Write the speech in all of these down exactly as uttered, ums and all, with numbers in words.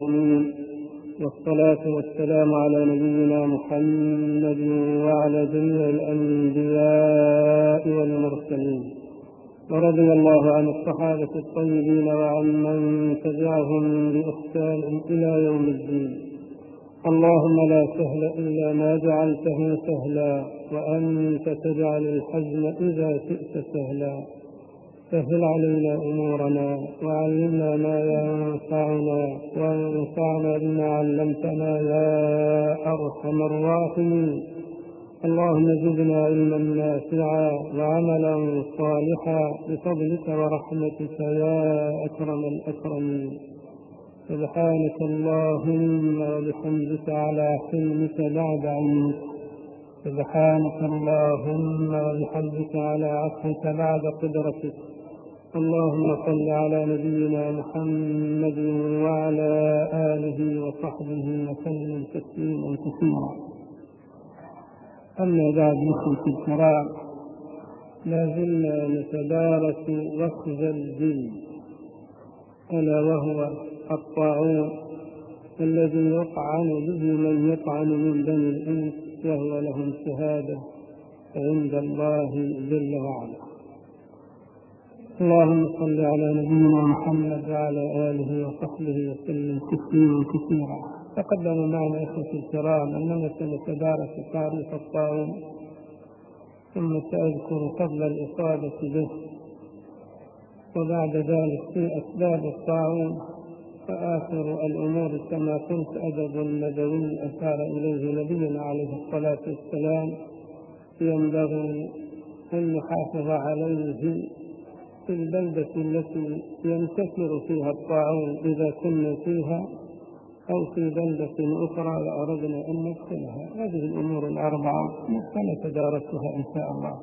والصلاة والسلام على نبينا محمد وعلى جميع الأنبياء والمرسلين، ورضي الله عن الصحابة الطيبين وعن من تبعهم بإحسان إلى يوم الدين. اللهم لا سهل إلا ما جعلته سهلا، وأنت تجعل الحزن إذا شئت سهلا. سهل علينا أمورنا، وعلمنا ما ينفعنا، وانفعنا بما علمتنا يا أرحم الراحمين. اللهم زدنا علما نافعا وعملا صالحا بفضلك ورحمتك يا أكرم الأكرمين. سبحانك اللهم وبحمدك على حلمك بعد علمك، سبحانك اللهم وبحمدك على عفوك بعد قدرتك. اللهم صل على نبينا محمد وعلى آله وصحبه وسلم تسليما كثيرا. أما بعد، إخوتي الكرام، لا زلنا نتدارس وخز الدين، ألا وهو الطاعون الذي يطعن به من يطعن من بني الإنس، وهو لهم شهادة عند الله جل وعلا. اللهم صل على نبينا محمد وعلى آله وصحبه وسلم تسليما كثيرا. تقدم معنا إخوتي الكرام أننا سنتدارس تعريف الطاعون، ثم سأذكر فضل الإصابة به، وبعد ذلك في أسباب الطاعون، فآخر الأمور كما قلت أدب نبوي أشار إليه نبينا عليه الصلاة والسلام ينبغي أن نحافظ عليه في البلدة التي ينتشر فيها الطاعون إذا كنا فيها، أو في بلدة أخرى وأردنا أن ندخلها. هذه الأمور الأربعة سنتدارسها إن شاء الله.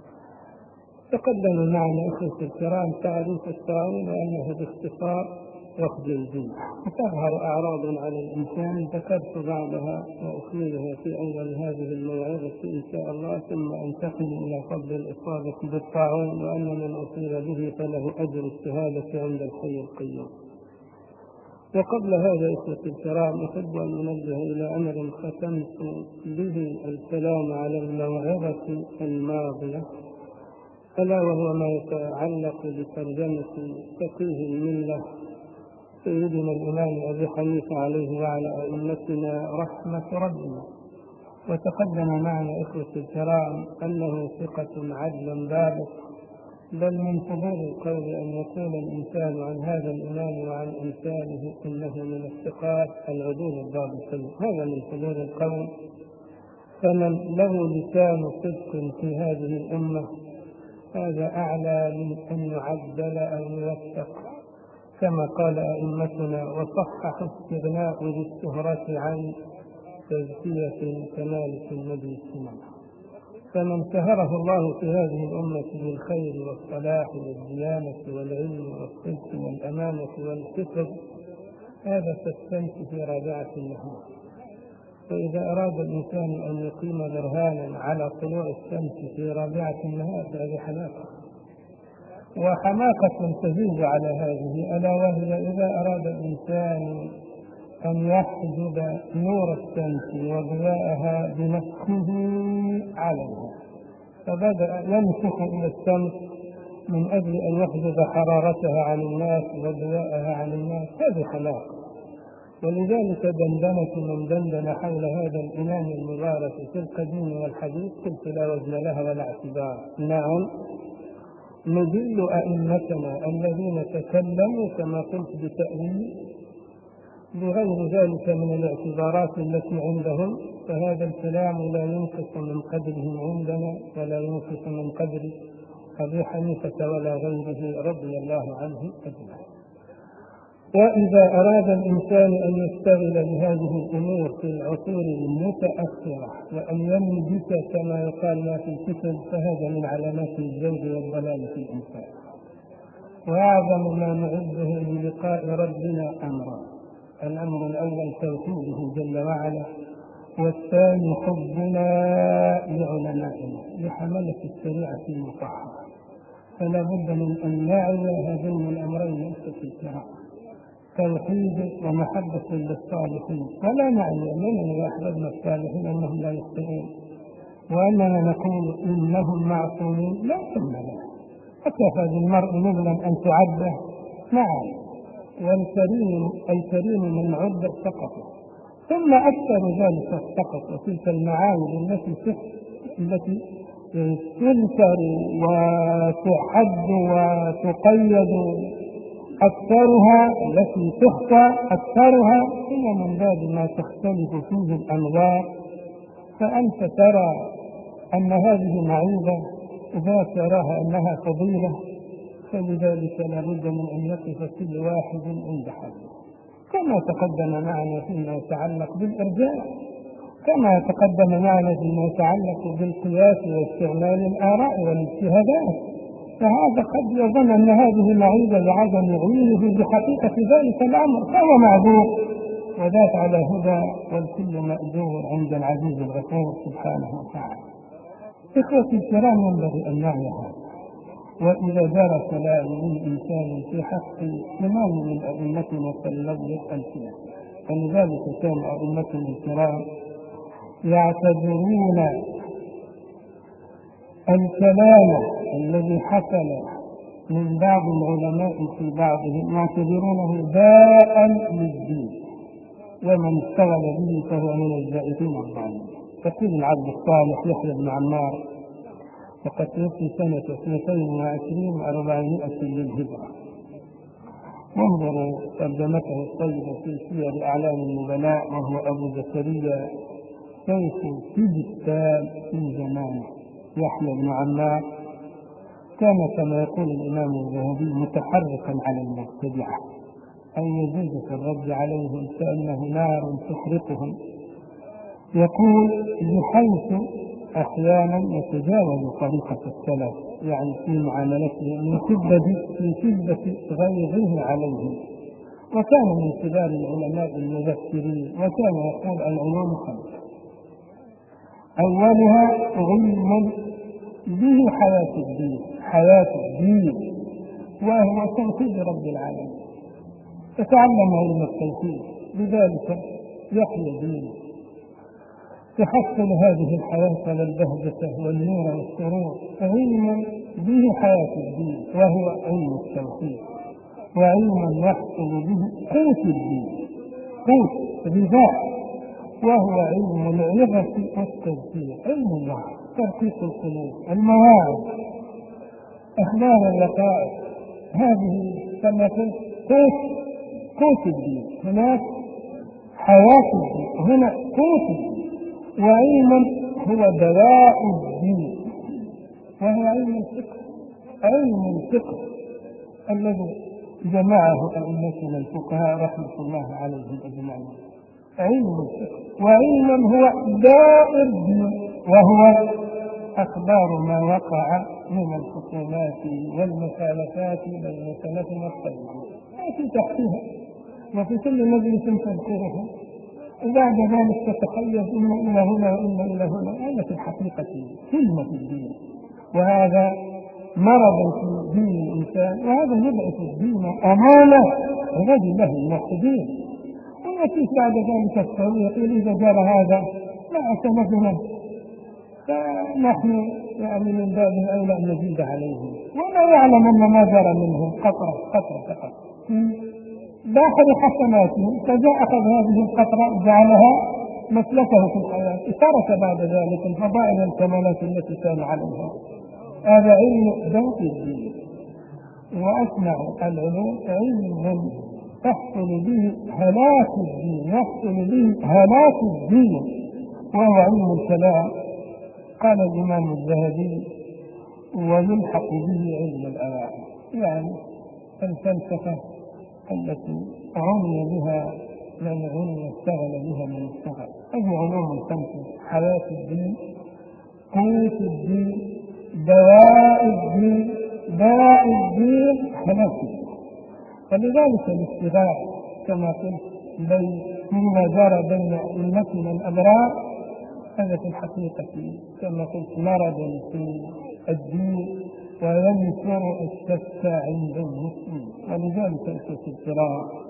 تقدم معنا أخوتي الكرام تعريف الطاعون وأنه باختصار وخز الدين. وتظهر أعراض على الإنسان ذكرت بعضها وأخملها في أول هذه الموعظة إن شاء الله، ثم أنتقل إلى فضل الإصابة بالطاعون، وأن من أصيب به فله أجر الشهادة عند الحي القيوم. وقبل هذا إخوتي الكرام، أحب أن أنبه إلى أمر ختمت به الكلام على الموعظة الماضية، ألا وهو ما يتعلق بترجمة فقيه الملة سيدنا الإمام أبي حنيفة عليه وعلى أئمتنا رحمة ربنا. وتقدم معنا إخوتي الكرام أنه ثقة عدل ضابط، بل من فضول القول أن يقول الإنسان عن هذا الإمام وعن أمثاله إنه من الثقات العدول الضابطين. هذا من فضول القول، فمن له لسان صدق في هذه الأمة هذا أعلى من أن يعدل أو يوثق، كما قال أئمتنا: وصحح استغناء للشهرة عن تزكية كمالك النبي السنة. فمن سهره الله في هذه الأمة بالخير والصلاح والديانة والعلم والصدق والأمانة والحفظ، هذا تستمت في رابعة النهار. فإذا أراد الإنسان أن يقيم برهانا على طلوع الشمس في رابعة النهار فهذه حماقة، وحماقة تزيد على هذه، ألا وهي إذا أراد الإنسان أن يحجب نور الشمس وضياءها بنفسه عليها، فبدأ ينفخ إلى الشمس من أجل أن يحجب حرارتها عن الناس وضياءها عن الناس، هذه حماقة. ولذلك دندنة من دندن حول هذا الإمام المبارك في القديم والحديث قلت لا وزن لها ولا اعتبار. نعم، نجل أئمتنا الذين تكلموا كما قلت بتأويل بغير ذلك من الاعتبارات التي عندهم، فهذا الكلام لا ينقص من قدرهم عندنا ولا ينقص من قدر أبي حنيفة ولا غيره رضي الله عنه أجمعين. وإذا أراد الإنسان أن يشتغل بهذه الأمور في العصور المتأخرة وأن ينبت كما يقال ما في الكتب، فهذا من علامات الزوج والضلال في الإنسان. وأعظم ما نعده للقاء ربنا أمرا: الأمر الأول توحيده جل وعلا، والثاني حبنا لعلمائنا لحملة الشريعة المطهرة. فلا بد من أن نعي هذين الأمرين في الكرام. توحيد ومحبة للصالحين، ولا معنى أننا إذا أحببنا الصالحين أنهم لا يخطئون وأننا نقول إنهم معصومون، لا ثم لا. أكفى بالمرء نبلا أن تعد؟ نعم، والكريم الكريم من عد سقط، ثم أكثر ذلك السقط وتلك المعايب التي التي تنكر وتحد وتقيد أكثرها، التي تخفى أكثرها هي من باب ما تختلف فيه الأنظار. فأنت ترى أن هذه معيبة وذاك تراها أنها فضيلة، فلذلك لابد من أن يقف كل واحد عند حده، كما تقدم معنا فيما يتعلق بالإرجاء، كما تقدم معنا فيما يتعلق بالقياس واستعمال الآراء والاجتهادات. فهذا قد يظن أن هذه معيبة لعدم علمه بحقيقة ذلك الأمر، فهو معذور وذات على هدى، والكل مأجور عند العزيز الغفور سبحانه وتعالى. إخوتي الكرام، ينبغي أن نعي هذا. وإذا جرى كلام من إنسان في حق إمام من أئمتنا فالذي يسأل فيه، ولذلك كان أئمتنا الكرام يعتبرون الكلام الذي حصل من بعض العلماء في بعضهم يعتبرونه داء للدين، ومن اشتغل به فهو من الزائفين الظالمين. يقول العبد الصالح يحيى بن عمار وقد توفي سنة اثنتين وعشرين وأربعمائة للهجرة. وانظروا ترجمته الطيبة في سير أعلام النبلاء، وهو أبو زكريا سيف سجستان في زمانه. يحيى بن عمار كان كما يقول الإمام الذهبي متحركا على المبتدعة، أي يجوز في الرد عليهم كأنه نار تحرقهم. يقول بحيث أحيانا يتجاوز طريقة السلف، يعني في معاملته من شدة في شدة غيظه عليهم. وكان من كبار العلماء المذكرين، وكان يقول العلوم خمسة: أولها علم به حياة الدين، حياة الدين وهو توحيد رب العالمين، تتعلم علم التوحيد بذلك يحيى دينه، تحصل هذه الحياة والبهجة والنور والسرور. علم به حياة الدين وهو علم التوحيد، وعلم يحصل به قوت الدين، قوت غذاء، وهو علم العظة والتذكير، علم الله، ترقيق القلوب، المواعظ، أخبار اللقائق. هذه كما قلت قوت قوت الدين، هناك حياة الدين، هنا قوت الدين. وعلم هو دواء الدين، وهو علم الفقه، علم الفقه الذي جمعه أئمتنا الفقهاء رحمة الله عليهم أجمعين. علم الفقه. وعلم هو داء الدين، وهو أخبار ما وقع من الخصومات والمخالفات بين سلفنا الصالح، في تحتها وفي كل مجلس تذكرها، وبعد ذلك تتخيل إن إلى هنا وإن إلى هنا. هذا في الحقيقة كلمة الدين، وهذا مرض في دين الإنسان، وهذا يبعث الدين أمانة عباد الله الموحدين. ويأتيك بعد ذلك الطريق إذا جرى هذا مع سلفنا فنحن يعني من باب أولى أن نزيد عليهم، ولا يعلم أن ما جرى منهم قطرة قطرة فقط داخل حسناتهم، فجاء أخذ هذه القطرة جعلها مسلكه في الحياة، ترك بعد ذلك الفضائل والكمالات التي كان عليها. هذا علم ذات الدين. وأسمع العلوم علم تحصل به هلاك الدين، يحصل به هلاك الدين، وهو علم الكلام. قال الإمام الذهبي: ويلحق به علم الأوائل، يعني الفلسفة التي عني بها من عني اشتغل بها من اشتغل. هذه علوم الخمسة: حياة الدين، قوت الدين، دواء الدين، داء الدين، حياة الدين. فلذلك الاشتغال كما قلت بين فيما جرى بين أئمتنا الأبرار هذا في الحقيقة كما قلت مرض في الدين وينشر الشك عند المسلم. ولذلك الكرام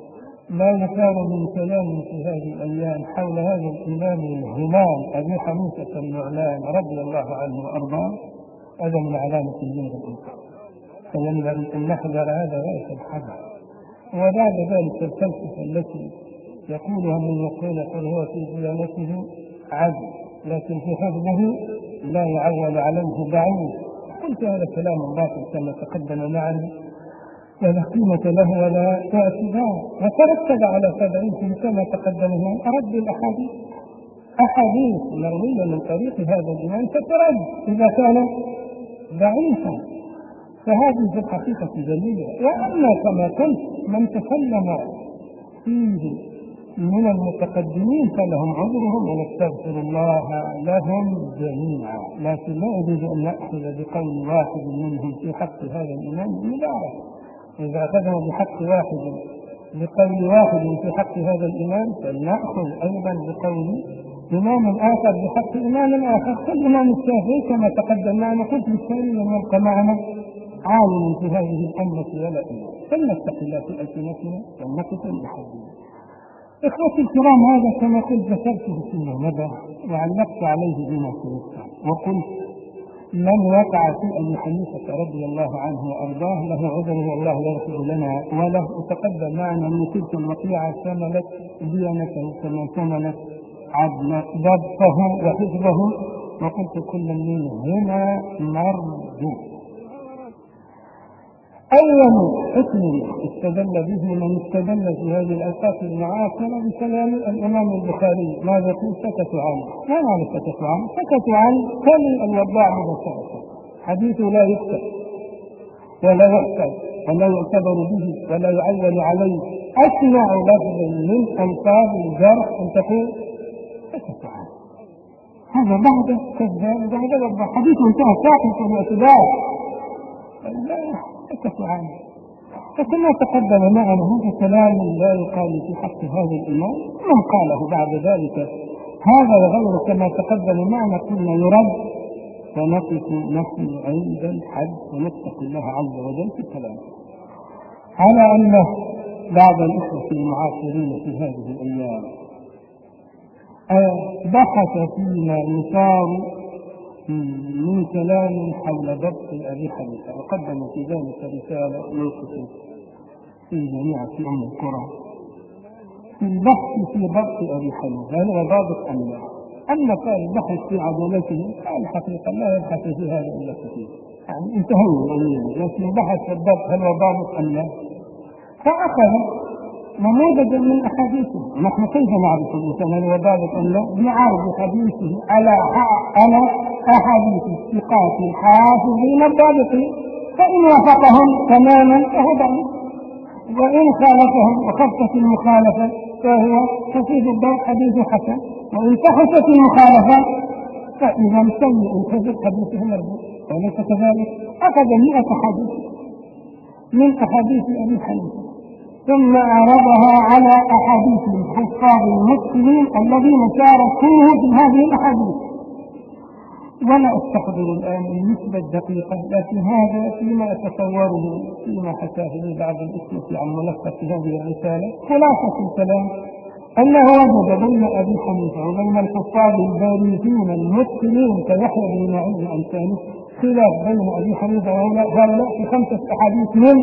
لا يكاد من كلام في هذه الأيام حول هذا الإمام الهمام أبي حنيفة النعمان رضي الله عنه وأرضاه، هذا من علامة الدين الإنسان، فينبغي أن نحذر هذا غاية الحذر. وبعد ذلك الفلسفة التي يقولها من يقول فهو في ديانته عدل لكن في حفظه لا يعول عليه بعيد، قلت هذا كلام باطل كما تقدم معنا، ولا قيمة له ولا اعتبار، وترتب على تبعيه كما تقدم من أرد الأحاديث أحاديث مروية من طريق هذا الإمام فترد إذا كان ضعيفا، فهذه في الحقيقة دليل. وأما كما قلت من تكلم فيه من المتقدمين فلهم عذرهم ونستغفر الله لهم جميعا، لكن لا يجوز أن نأخذ بقول واحد منهم في حق هذا الإمام مبارك. إذا أخذنا بحق واحد بقول واحد في حق هذا الإمام فلنأخذ أيضا بقول إمام آخر بحق إمام آخر. فالإمام الشافعي كما تقدم معنا قلت بالتالي لم يبقى معنا عالم في هذه الأمة ولا إمام، فلنتق الله في ألسنتنا ولنقف بحدنا. إخوتي الكرام، هذا كما قلت ذكرته فيما مضى وعلقت عليه بما سيذكر، وقلت من وقع في أبي حنيفة رضي الله عنه وأرضاه له عذره والله يغفر لنا وله. وتقدم معنا أن تلك الوقيعة شملت ديانته كما شملت عدل ضبطه وحفظه، وقلت كل منهما مرجو. أول حكم استدل به من استدل في هذه الأوقات المعاصرة بكلام الإمام البخاري، ماذا يقول؟ سكتوا عنه. ما معنى سكتوا عنه؟ سكتوا عن كل الوضاع مباشرة، حديثه لا يكتب ولا يحسب ولا يعتبر به ولا يعول عليه، أسمع لفظ من ألفاظ الجرح أن تقول سكتوا عنه. هذا بعد كذاب بعد وضع حديثه انتهى ساقط بالاعتبار، سكتوا عنه. فكما تقدم معنا هذا كلام لا يقال في حق هذا الإمام، من قاله بعد ذلك هذا وغيره كما تقدم معنا كنا يرد، فنقف نحن عند الحد ونتقي الله عز وجل في الكلام. على أن بعض الإخوة المعاصرين في هذه الأيام بحث فيما يثار من كلام حول ضبط أبي حنيفة، وقدم في ذلك رسالة يوسف في جميع في أم القرى في البحث في ضبط أبي حنيفة هل هو ضابط أم لا. أما كان البحث في عدالته فالحقيقة لا يبحث في هذا إلا كثير، يعني انتهينا، لكن البحث في الضبط هل هو ضابط أم لا. فأخذ نموذجا من أحاديثه. نحن كيف نعرف الإنسان هل هو ضابط أم لا؟ بنعرف حديثه على على أحاديث الثقات الحافظين الضابطين، فإن وافقهم تماما فهو ضابط، وإن خالفهم وخفت المخالفة فهو خفيف الضبط حديث حسن، وإن فحشت المخالفة فإذا سيء الحفظ حديثه مرفوع، وليس كذلك. أخذ مئة حديث من أحاديث أبي حنيفة ثم عرضها على أحاديث الحفاظ المسلمين الذين شاركوه في هذه الأحاديث. ولا أستحضر الآن النسبة الدقيقة، لكن هذا فيما أتصوره فيما حكاه لي بعض الإخوة عن ملخص هذه الرسالة. خلاصة الكلام أنه وجد بين أبي حنيفة وبين الحفاظ البارزين المسلمين كيحيى بن معين وأمثاله خلاف بين أبي حنيفة وهؤلاء في خمسة أحاديث من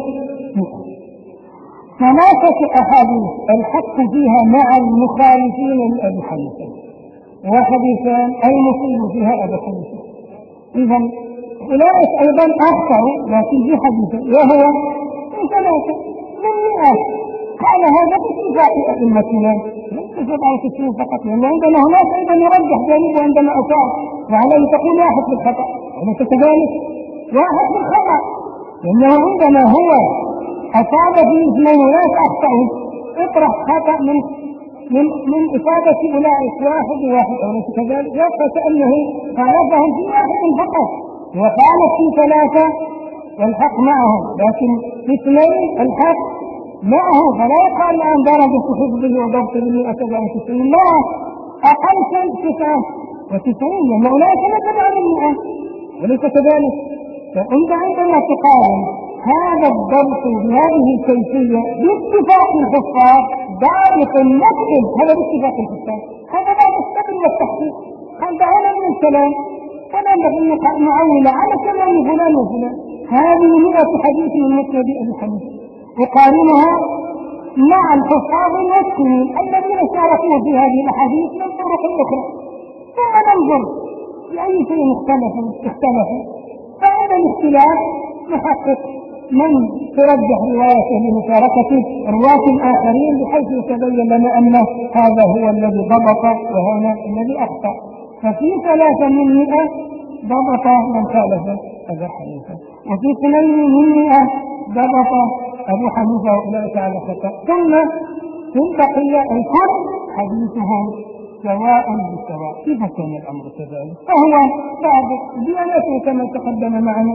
ثلاثة أحاديث الحق فيها مع المخالفين لأبي حنيفة، وحديثان المصيب فيها أبي حنيفة. إذا أولئك أيضا أخطأوا لكن في حديث وهو من ثلاثة من مئات. قال هذا باتفاق أئمتنا، ليس على كثير فقط، لأن عندنا هناك أيضا يرجح جانبه عندما أصاب، وعليه تقول واحد بالخطأ، وليس كذلك واحد بالخطأ، لأنه عندما هو أصاب في اثنين ولاك أخطأوا، اطرح خطأ من من من إصابة أولئك واحد واحد، وليس كذلك، يبقى كأنه خالفهم في واحد فقط وخالف في ثلاثة والحق معهم، لكن في اثنين الحق معه، فلا يقال عن درجة حفظه وضبطه مئة وتسعين، لا، أقل شيء تسعة وتسعين، لأن أولئك لا تبع المئة، وليس كذلك. فأنت عندما تقارن هذا الضبط بهذه الكيفية باتفاق الحفاظ ضابط متقن، هذا باتفاق الحكام، هذا بعد الصبر والتحقيق. هذا هنا من الكلام، فلا ينبغي أن نعول على كلام فلان وفلان. هذه مئة حديث من مسند أبي حنيفة، وقارنها مع الحفاظ المتقنين الذين شاركوا في هذه الاحاديث من طرق اخرى، ثم ننظر باي شيء اختلفوا اختلفوا فعند الاختلاف نحقق من ترجح روايته بمشاركه رواه الاخرين بحيث يتبين لنا ان هذا هو الذي ضبط وهذا الذي اخطا. ففي ثلاثه من مئة ضبط من خالف ابا حنيفه، وفي اثنين من مئة ضبط أبو حنيفة وأولئك على خطأ، ثم في البقية الكل حديثهم سواء بسواء. كيف كان الأمر كذلك؟ فهو صادق ديانته كما تقدم معنا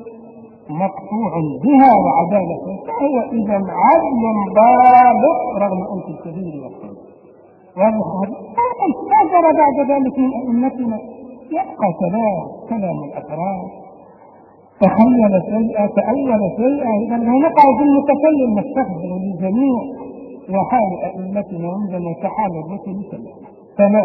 مقطوع بها وعدالته، فهو إذا عدل ضابط رغم أنف الكبير والصغير. واضح هذا؟ ما جرى بعد ذلك من أئمتنا يبقى كلام كلام الأفراد، تخيل شيئا تأول شيئا، إذا نقع في المتكلم نستخدم للجميع. وحال أئمتنا عندنا كحال الرسل كما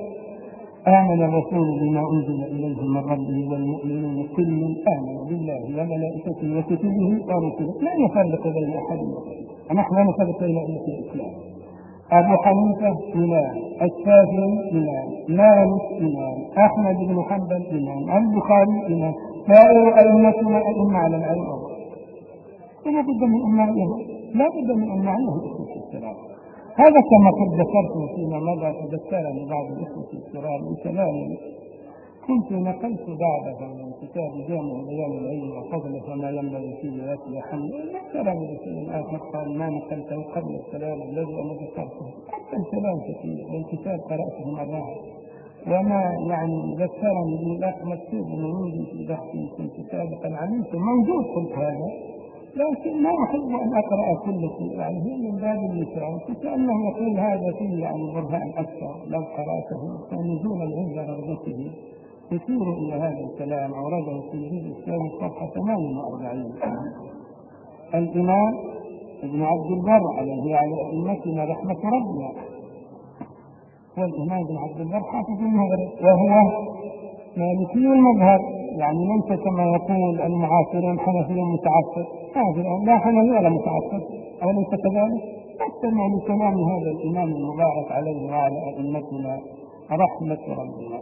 آمن الرسول بما أنزل إليه من ربه والمؤمنون كل آمن بالله وملائكته وكتبه ورسله لا يفرق بين أحد وغيره. نحن لا نفرق بين أئمة الإسلام. أبو حنيفة إمام، الشافعي إمام، مالك إمام، أحمد بن حنبل إمام، البخاري إمام، سائر أئمتنا أئمة على العلم والله. لا بد من أمائهم، لا بد من أمائهم بإخوة السلام. هذا كما قد ذكرت فيما مضى، تذكرني بعض الإخوة السلام بكلام كنت نقلت بعضها من كتاب جامع بيان العلم وفضله وما ينبغي فيه ويأتي حمد. ذكرني بشيء آخر قال ما نقلته قبل الكلام الذي أنا ذكرته، حتى الكلام كثير من كتاب قرأته مرات، وما يعني ذكرني بالله مكتوب من عندي في بحثي كنت سابقا علمت موجود قلت هذا، لكن ما أحب أن أقرأ كل شيء، يعني هي من باب اللسان كأنه يقول هذا فيه يعني برهان أكثر لو قرأته فنزولا عند رغبته يشير إلى هذا الكلام. أورده في الجزء الثاني صفحة ثمانية وأربعين الإمام ابن عبد البر عليه على أئمتنا رحمة ربنا، والإمام ابن عبد البر حافظ المغرب وهو مالكي المذهب، يعني ليس كما يقول المعاصرون حنفي متعصب، لا حنفي ولا متعصب، أوليس كذلك؟ استمع لكلام هذا الإمام المبارك عليه وعلى أئمتنا رحمة ربنا.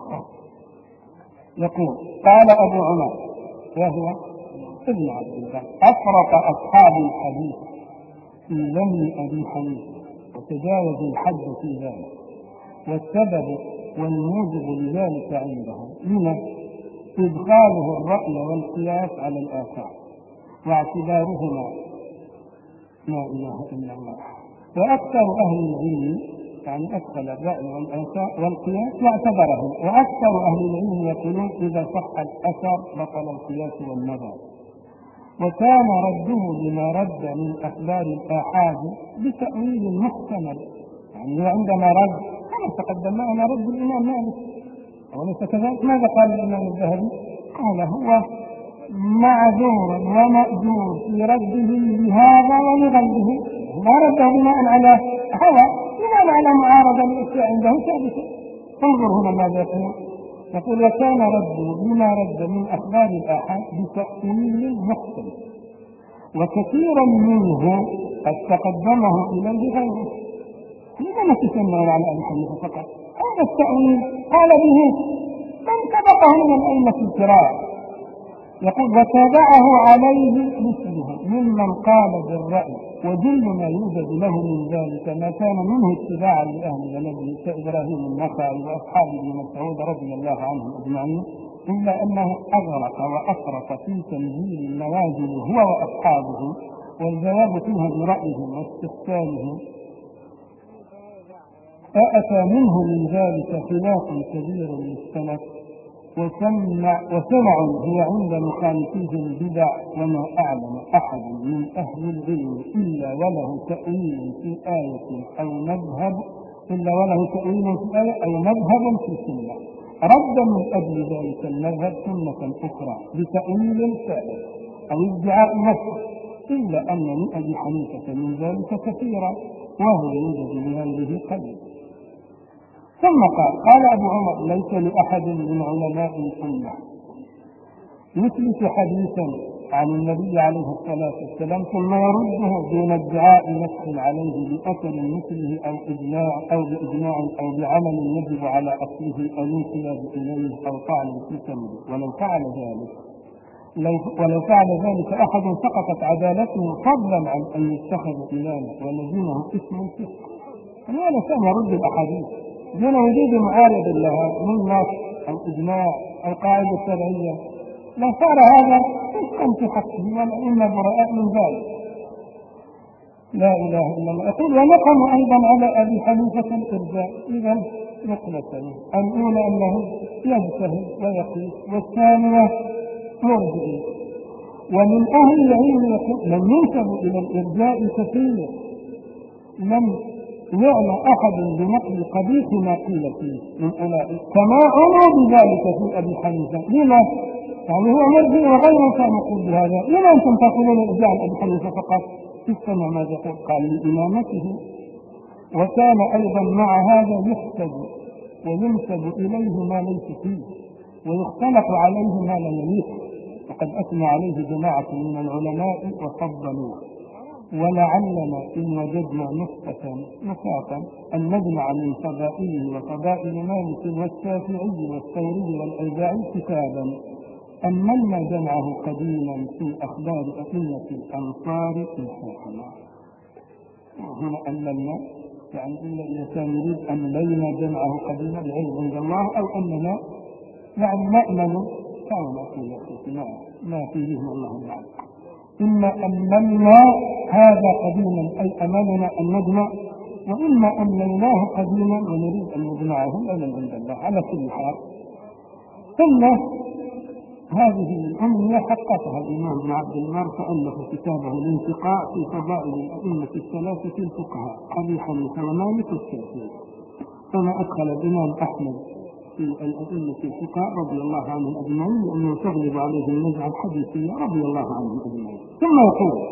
يقول قال أبو عمر وهو ابن عبد البر أفرق أصحاب الحديث في ذم أبي حنيفة وتجاوز الحد في ذلك، والسبب والموجب لذلك عندهم من إدخاله الرأي والقياس على الآثار واعتبارهما لا إله إلا الله. وأكثر أهل العلم يعني أدخل الرأي والقياس واعتبره، وأكثر أهل العلم يقولون إذا صح الأثر بطل القياس والنظر. وكان رده لما رد من أخبار الآحاد بتأويل محتمل، يعني عندما رد كما تقدم معنا رد الإمام مالك وليس كذلك. ماذا قال الإمام الذهبي؟ قال هو معذور ومأجور في رده لهذا ولغيره، ما رده بناء على هوى، بناء على معارضة الأشياء عنده ثابتة. انظر هنا ماذا يقول، يقول وكان رده بما رد من أخبار الآحاد بتأويل مختلف، وكثيرا منه قد تقدمه إليه غيره. لماذا تسمى على أبي حنيفة فقط؟ هذا التأويل قال به من سبقه من الأئمة الكرام. يقول وتابعه عليه مثله ممن قال بالرأي، وجل ما يوجد له من ذلك ما كان منه اتباعا لأهل بلده كإبراهيم النخعي وأصحاب ابن مسعود رضي الله عنهم أجمعين، إلا أنه أغرق وأفرط في تنزيل النوازل هو وأصحابه، والجواب فيها برأيهم واستحسانهم، فأتى منه من ذلك خلاف كبير للسلف، وسمع وسمع هي عند مخالفيهم بدع، وما أعلم أحد من أهل العلم إلا وله تأويل في آية أو مذهب إلا وله تأويل في آية أو مذهب في السنة، رد من أجل ذلك المذهب سنة أخرى بتأويل ثالث أو ادعاء نفس، إلا أن من أبي حنيفة من ذلك كثيرا، وهو يوجد بغيره قليل. ثم قال قال أبو عمر ليس لأحد من علماء الأمة يثبت حديثا عن النبي عليه الصلاة والسلام ثم يرده دون ادعاء نفس عليه بأثر مثله أو إجماع أو بإجماع أو بعمل يجب على أصله أو انقياد إليه أو طعن في سمه. ولو فعل ذلك لو ولو فعل ذلك أحد سقطت عدالته فضلا عن أن يتخذ إماما ولزمه اسم الفقه. هذا كان يرد الأحاديث دون وجود معارض لها من نص أو إجماع أو قاعدة شرعية. لو صار هذا فسقا في حقه والأئمة براء من ذلك. لا إله إلا الله. يقول ونقم أيضا على أبي حنيفة الإرجاء. إذا نقلتين الأولى أنه يجتهد ويقيس والثانية مرجئ. ومن أهل العلم من ينسب إلى الإرجاء كثير لم يعنى أحد بنقل قبيح ما قيل فيه من أولئك كما عنوا بذلك في أبي حنيفة. لما؟ يعني هو مرجئ وغيره كان يقول بهذا. لما أنتم تقولون الإرجاء عن أبي حنيفة فقط؟ استمع ماذا يقول. قال لإمامته وكان أيضا مع هذا يحسب وينسب إليه ما ليس فيه ويختلف عليه ما لا يليق وقد أثنى عليه جماعة من العلماء وفضلوه. ولعلنا إن وجدنا نسخة نساقا أن نجمع من فضائله وفضائل مالك والشافعي والثوري والأوزاعي كتابا أملنا جمعه قديما في أخبار أئمة الأمصار الحاكمة. هنا أملنا يعني إلا إذا كان يريد أملينا جمعه قديما العلم عند الله أو أننا يعني نأمل كما نقول ما فيه من الله تعالى. إما أملنا هذا قديما أي أملنا أن نجمع وإما أملناه قديما ونريد أن نجمعه أمل عند الله. على كل حال ثم هذه الأمنية حققها الإمام ابن عبد البر فألف كتابه الانتقاء في فضائل الأئمة الثلاثة الفقهاء أبي حنيفة ومالك والشافعي. كما أدخل الإمام أحمد في الأئمة الفقهاء رضي الله عنهم أجمعين لأنه تغلب عليه النزعة الحديثية رضي الله عنهم أجمعين. ثم يقول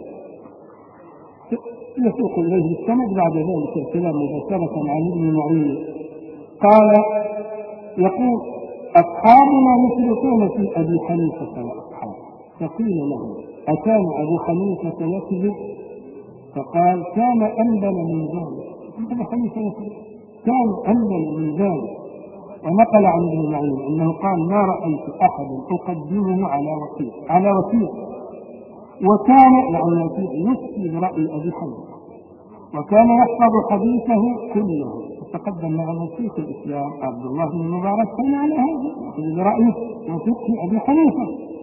يسوق إليه السند بعد ذلك الكلام مباشرة عن ابن معين قال يقول أصحابنا يشركون في أبي حنيفة وأصحابه فقيل له أكان أبو حنيفة يكذب؟ فقال كان أنبل من ذلك. أبو حنيفة يكذب كان أنبل من ذلك. ونقل عن ابن معين أنه قال ما رأيت أحد أقدمه على وكيل على وكيل وكان يعني وكيل يفتي برأي أبي حنيفة وكان يحفظ حديثه كله. تقدم معنا شيخ الإسلام عبد الله بن المبارك كان على هذا برأيه وفقه أبي حنيفة.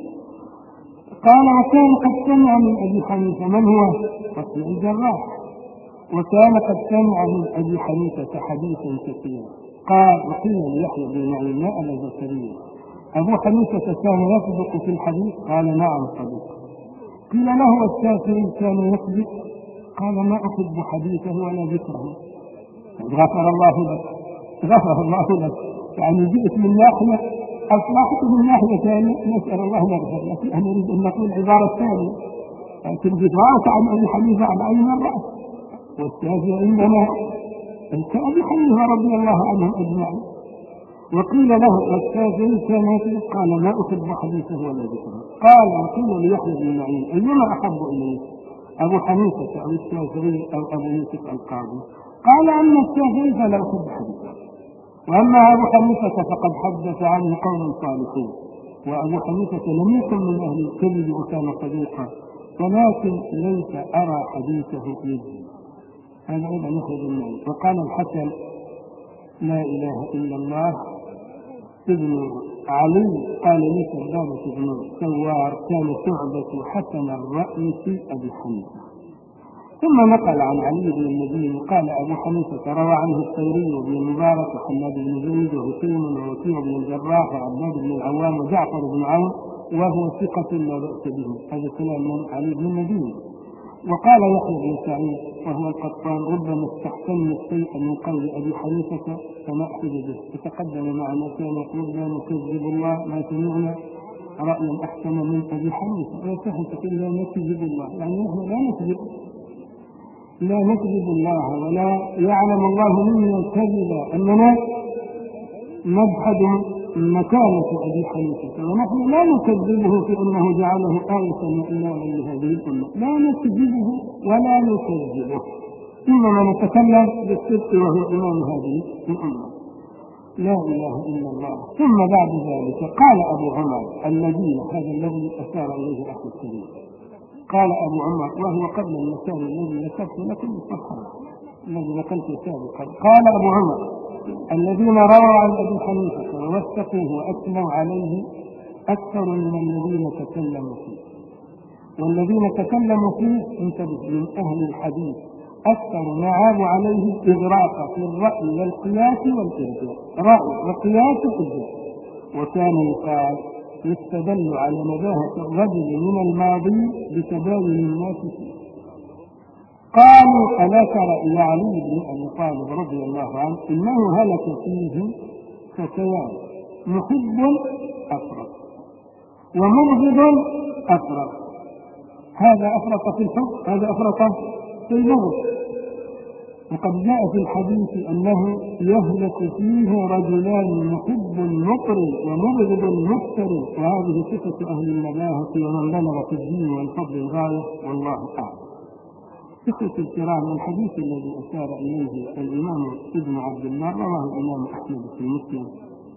قال وكان قد سمع من أبي حنيفة من هو وكيع الجراح وكان قد سمع من أبي حنيفة حديثا كثيرا. قال وقيل ليحيى بن معين يا أبا زكريا أبو حنيفة كان يصدق في الحديث؟ قال نعم صدق. قيل له والشافعي كان يكذب؟ قال ما أحب حديثه ولا ذكره. غفر الله لك غفر الله لك يعني جئت من ناحية أصلحت من ناحية ثانية نسأل الله يغفر لك. أنا أريد أن نقول عبارة ثانية لكن جدرات عن أبي حنيفة على أي مرة والشافعي عندنا كأبي حنيفة رضي الله عنهم أجمعين. وقيل له والشافعي كان يكذب؟ قال ما أحب حديثه ولا ذكره. قال وقيل ليحيى بن معين أيما أحب إليه أبو حنيفة أو الشافعي أو أبو يوسف القاضي؟ قال أما الشافعي فلا أحب حديثه وأما أبو حنيفة فقد حدث عنه قوم صالحين وأبو حنيفة لم يكن من أهل الكذب وكان صديقا ولكن ليس أرى حديثه يجزي. هذا أيضا يخرج منه. وقال الحسن لا إله إلا الله ابن علي قال لي كذابة بن سوار كان شعبة حسن الرأي في أبي حنيفة. ثم نقل عن علي بن المديني قال أبو حنيفة روى عنه الثوري وابن المبارك وحماد بن زيد وهشيم ووكيع بن الجراح وعباد بن العوام وجعفر بن عون وهو ثقة لا بأس به. هذا كلام من علي بن المديني. وقال يحيى بن سعيد وهو القطان ربما استحسن الشيء من قول أبي حنيفة فما أحسد به. يتقدم معنا كان يقول لا نكذب الله ما سمعنا رأيا أحسن من أبي حنيفة ويسهل تقول لا نكذب الله يعني نحن لا نكذب لا نكذب الله ولا يعلم الله منا الكذب أننا نبحث مكانة أبي حنيفة، ونحن لا نكذبه في أنه جعله آية وإماما لهذه الأمة، لا نكذبه ولا نكذبه، إنما نتكلم بالصدق وهو إمام هذه الأمة. لا إله إلا الله. ثم بعد ذلك قال أبو عمر الذين، هذا الذي أشار إليه أخي الكريم، قال أبو عمر وهو قبل المثال الذي ذكرت لكم الصفحة الذي نقلت سابقا، قال أبو عمر الذين رووا عن أبي حنيفة ووثقوه وأثنوا عليه أكثر من الذين تكلموا فيه، والذين تكلموا فيه انتبه من أهل الحديث أكثر ما عابوا عليه إغراق في الرأي والقياس والإرجاء، رأي وقياس وإرجاء، وكان يقال يستدل على نباهة الرجل من الماضي بتباين الناس فيه. قالوا ألا ترى إلى علي بن أبي طالب رضي الله عنه إنه هلك فيه فتيان، محب أفرط ومبغض أفرط، هذا أفرط في الحب هذا أفرط في البغض، وقد جاء في الحديث أنه يهلك فيه رجلان محب مطرب ومبغض مفترض، وهذه صفة أهل النباهة ومن بلغ في الدين والفضل الغاية، والله أعلم. إخوة الكرام، الحديث الذي أشار إليه الإمام ابن عبد الله رواه الإمام أحمد في مسلم،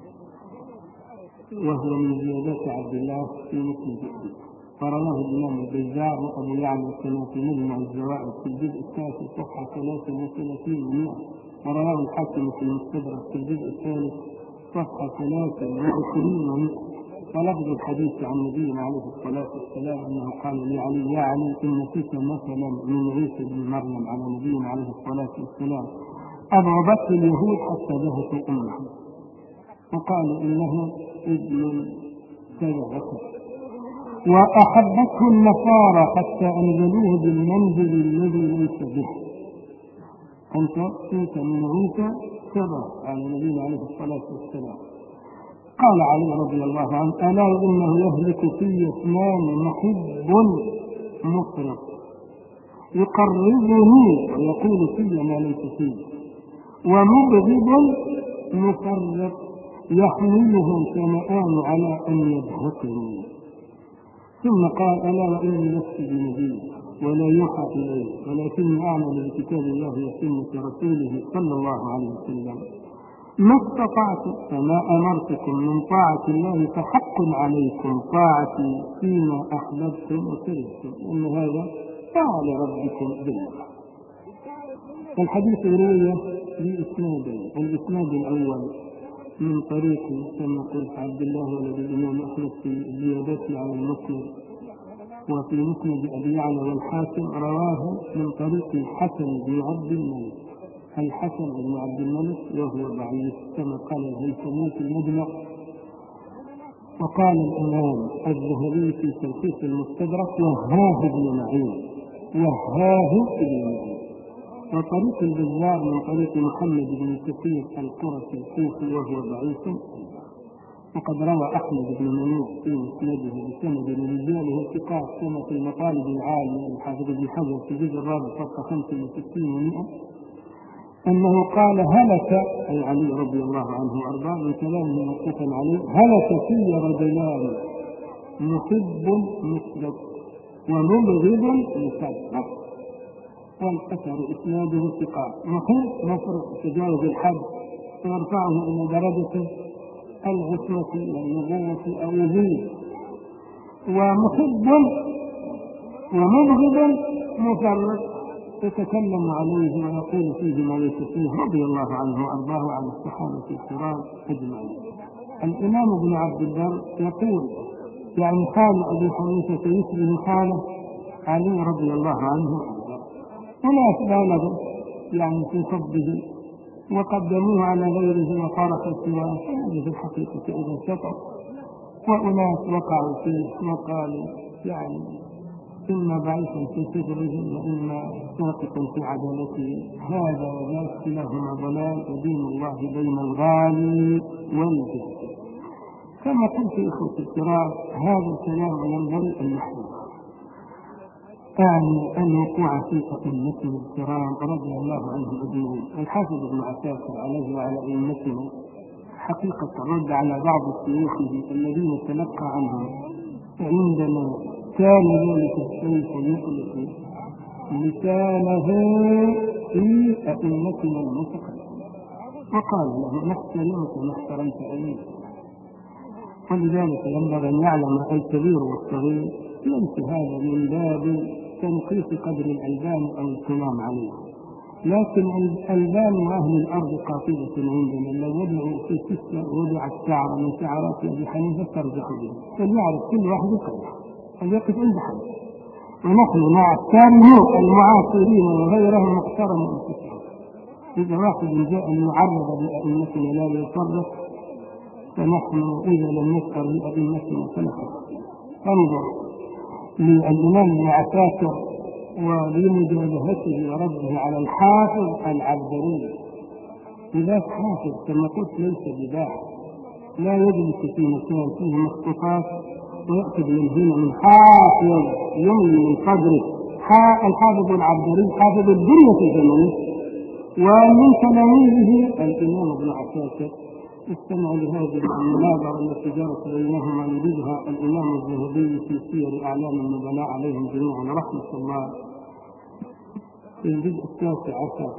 وهو من زيادات عبد الله في مسلم جديد، ورواه الإمام البزار وأبو يعلى كما في مجمع الزوائد في الجزء الثالث صفحة ثلاثة وثلاثين ومئة، ورواه الحاكم في المستدرك في الجزء الثالث صفحة ثلاثة وعشرين ومئة. ولفظ الحديث عن نبينا عليه الصلاة والسلام أنه قال لعلي يا علي إن فيك مثلا من عيسى بن مريم على نبينا عليه الصلاة والسلام أضربته اليهود حتى ذهبت أمه، وقالوا إنه ابن كذا وأحبته النصارى حتى أنزلوه بالمنزل الذي ليس به، أنت فيك من عيسى كذا على نبينا عليه الصلاة والسلام. قال علي رضي الله عنه ألا إنه يهلك في اثنان، محب مفرط يقربني ويقول في ما ليس فيه، ومبغض مفرط يحمله شنآن على أن يبهتني. ثم قال ألا وإني لست بنبي ولا يوحى إليه ولكني أعمل بكتاب الله وسنة رسوله صلى الله عليه وسلم، ما استطعت فما أمرتكم من طاعة الله فحق عليكم طاعتي فيما أحببتم وكرهتم، إن هذا طاعة لربكم بالله. الحديث روي بإسنادين، الإسناد الأول من طريق كما قلت عبد الله ولد الإمام أحمد في زيادته على المسند، وفي مسند أبي يعلى والحاكم رواه من طريق الحسن بن عبد الملك، الحسن بن عبد الملك وهو ضعيف كما قال الهيثمي في المجمع، وقال الإمام الذهبي في تلخيص المستدرك وهاه ابن معين وهاه ابن معين. وطريق البزار من طريق محمد بن كثير القرشي الكوفي وهو ضعيف، وقد روى أحمد بن منوع في مسنده بسند رجاله الثقات كما في المطالب العالية الحافظ بن حجر في الجزء الرابع صفحة خمسة وستين ومئة أنه قال هلك أي علي رضي الله عنه وأرضاه من كلامه موقوفا عليه هلك في رجلان، محب مفرط ومبغض مفرط، والأثر إسناده ثقات، محب مفرط تجاوز الحد ويرفعه إلى درجة العصمة والنبوة أو يزيد، ومحب ومبغض مفرط يتكلم عليه ويقول فيه ما ليس فيه رضي الله عنه وأرضاه عن الصحابة الكرام أجمعين. الإمام ابن عبد البر يقول يعني حال أبي حنيفة يشبه حاله علي رضي الله عنه وأرضاه، وناس بالغوا يعني في فضله وقدموه على غيره وطرحوا سواه، هذه في الحقيقة إذا سقط، وأناس وقعوا فيه وقالوا يعني إما ضعيفا في صدره وإما ساقطا في عدالته، هذا وذاك كلاهما ضلال، ودين الله بين الغالي والجهل. كما قلت إخوتي الكرام هذا الكلام ينبغي أن يحفظ. أعني الوقوع في أئمتنا الكرام رضي الله عنهم أجمعين. الحافظ ابن عساكر عليه وعلى أئمتنا حقيقة رد على بعض شيوخه الذين تلقى عنهم عندما كان ذلك الشيخ يطلق لسانه في أئمتنا المتقدمين وقال له نحترمك ما احترمت أمير. ولذلك ينبغي أن يعلم الكبير والصغير ليس هذا من باب تنقيص قدر الألبان أو الكلام عليه، لكن الألبان وأهل الأرض قاطبة عندنا. لو وضعوا في سكة وضعت شعر من شعرات أبي حنيفة ترجح به، فليعرف كل واحد يقرأ فليقف عند حد. ونحن مع التابعين المعاصرين وغيرهم محترم أنفسهم. إذا واحد جاء أن يعرض بأئمتنا لا يفرق، فنحن إذا لم نذكر بأئمتنا فنحن انظر للإمام ابن عساكر ولمجابهته ورده على الحافظ العبدري. إذا حافظ كما قلت ليس بباحث، لا يجلس في مكان فيه مخطوطات ويأخذ من هنا من حافظ يملي من قدره. الحافظ العبدري حافظ الدنيا في زمنه، ومن تلاميذه الإمام ابن عساكر. استمعوا لهذه المناظرة التي جرت بينهما يريدها الإمام الذهبي في سير أعلام النبلاء عليهم جميعا رحمة الله في الجزء التاسع عشر.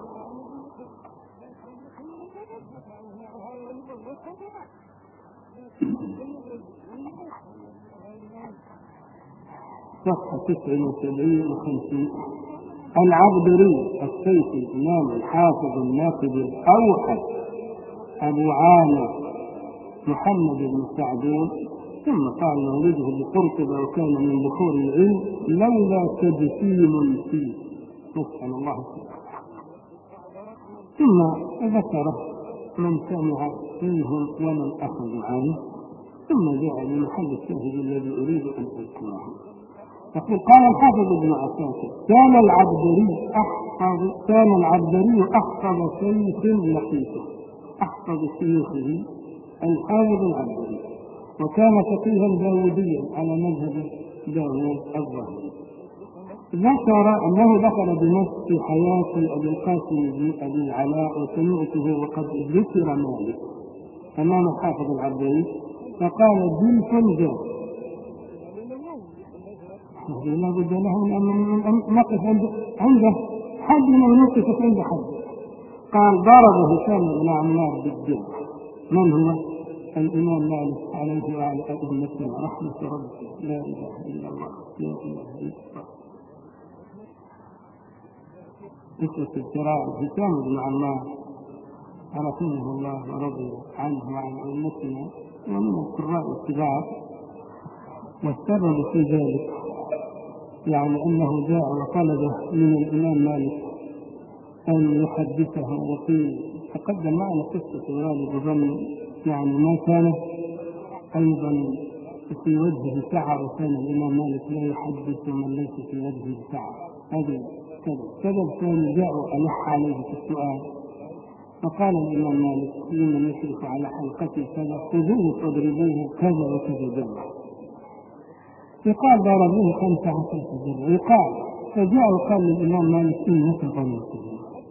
صفحة تسعة وسبعين وخمسين. العبدري السيفي الإمام الحافظ الناقد الأوحد أبو عامر محمد بن سعدون، ثم قال مولده بقرطبة وكان من بحور العلم لولا تجسيم فيه، نسأل الله سبحانه. ثم ذكر من سمع منهم ومن أخذ عنه، ثم جاء بمحل الشاهد الذي أريد أن أذكره. يقول قال الحافظ ابن عساكر كان العبدري أحفظ كان العبدري أحفظ شيخ لقيته، أحفظ شيوخه الحافظ العبدري، وكان فقيها داوديا على مذهب داود الظاهري. ذكر أنه دخل بنفس في حياة أبي القاسم بن أبي العلاء وسمعته وقد ذكر مالك أمام الحافظ العبدري فقال جلس جاء. لا بد له من أن نقف عنده حد من نقف عند حد. قال ضربه هشام بن عمار بالجلد. من هو؟ الإمام مالك عليه وعلى أئمتنا رحمة ربه لا إله إلا الله لا إله إلا الله. قصة الجراء هشام بن عمار رحمه الله ورضي عنه وعن أئمتنا ومن القراء الكبار. والسبب في ذلك يعني أنه جاء وطلب من الإمام مالك أن يحدثه. وفي تقدم معنا قصة والد ظن يعني ما كان أيضا في وجهه شعر، وكان الإمام مالك لا يحدث من ليس في وجهه شعر. هذا سبب ثاني جاء ألح عليه في السؤال، فقال الإمام مالك لمن يشرف على حلقته كذا خذوه فاضربوه كذا وكذا جرة. يقال ضربوه خمسة عشر جرة. يقال فجاء وقال للإمام مالك إنك ضربته.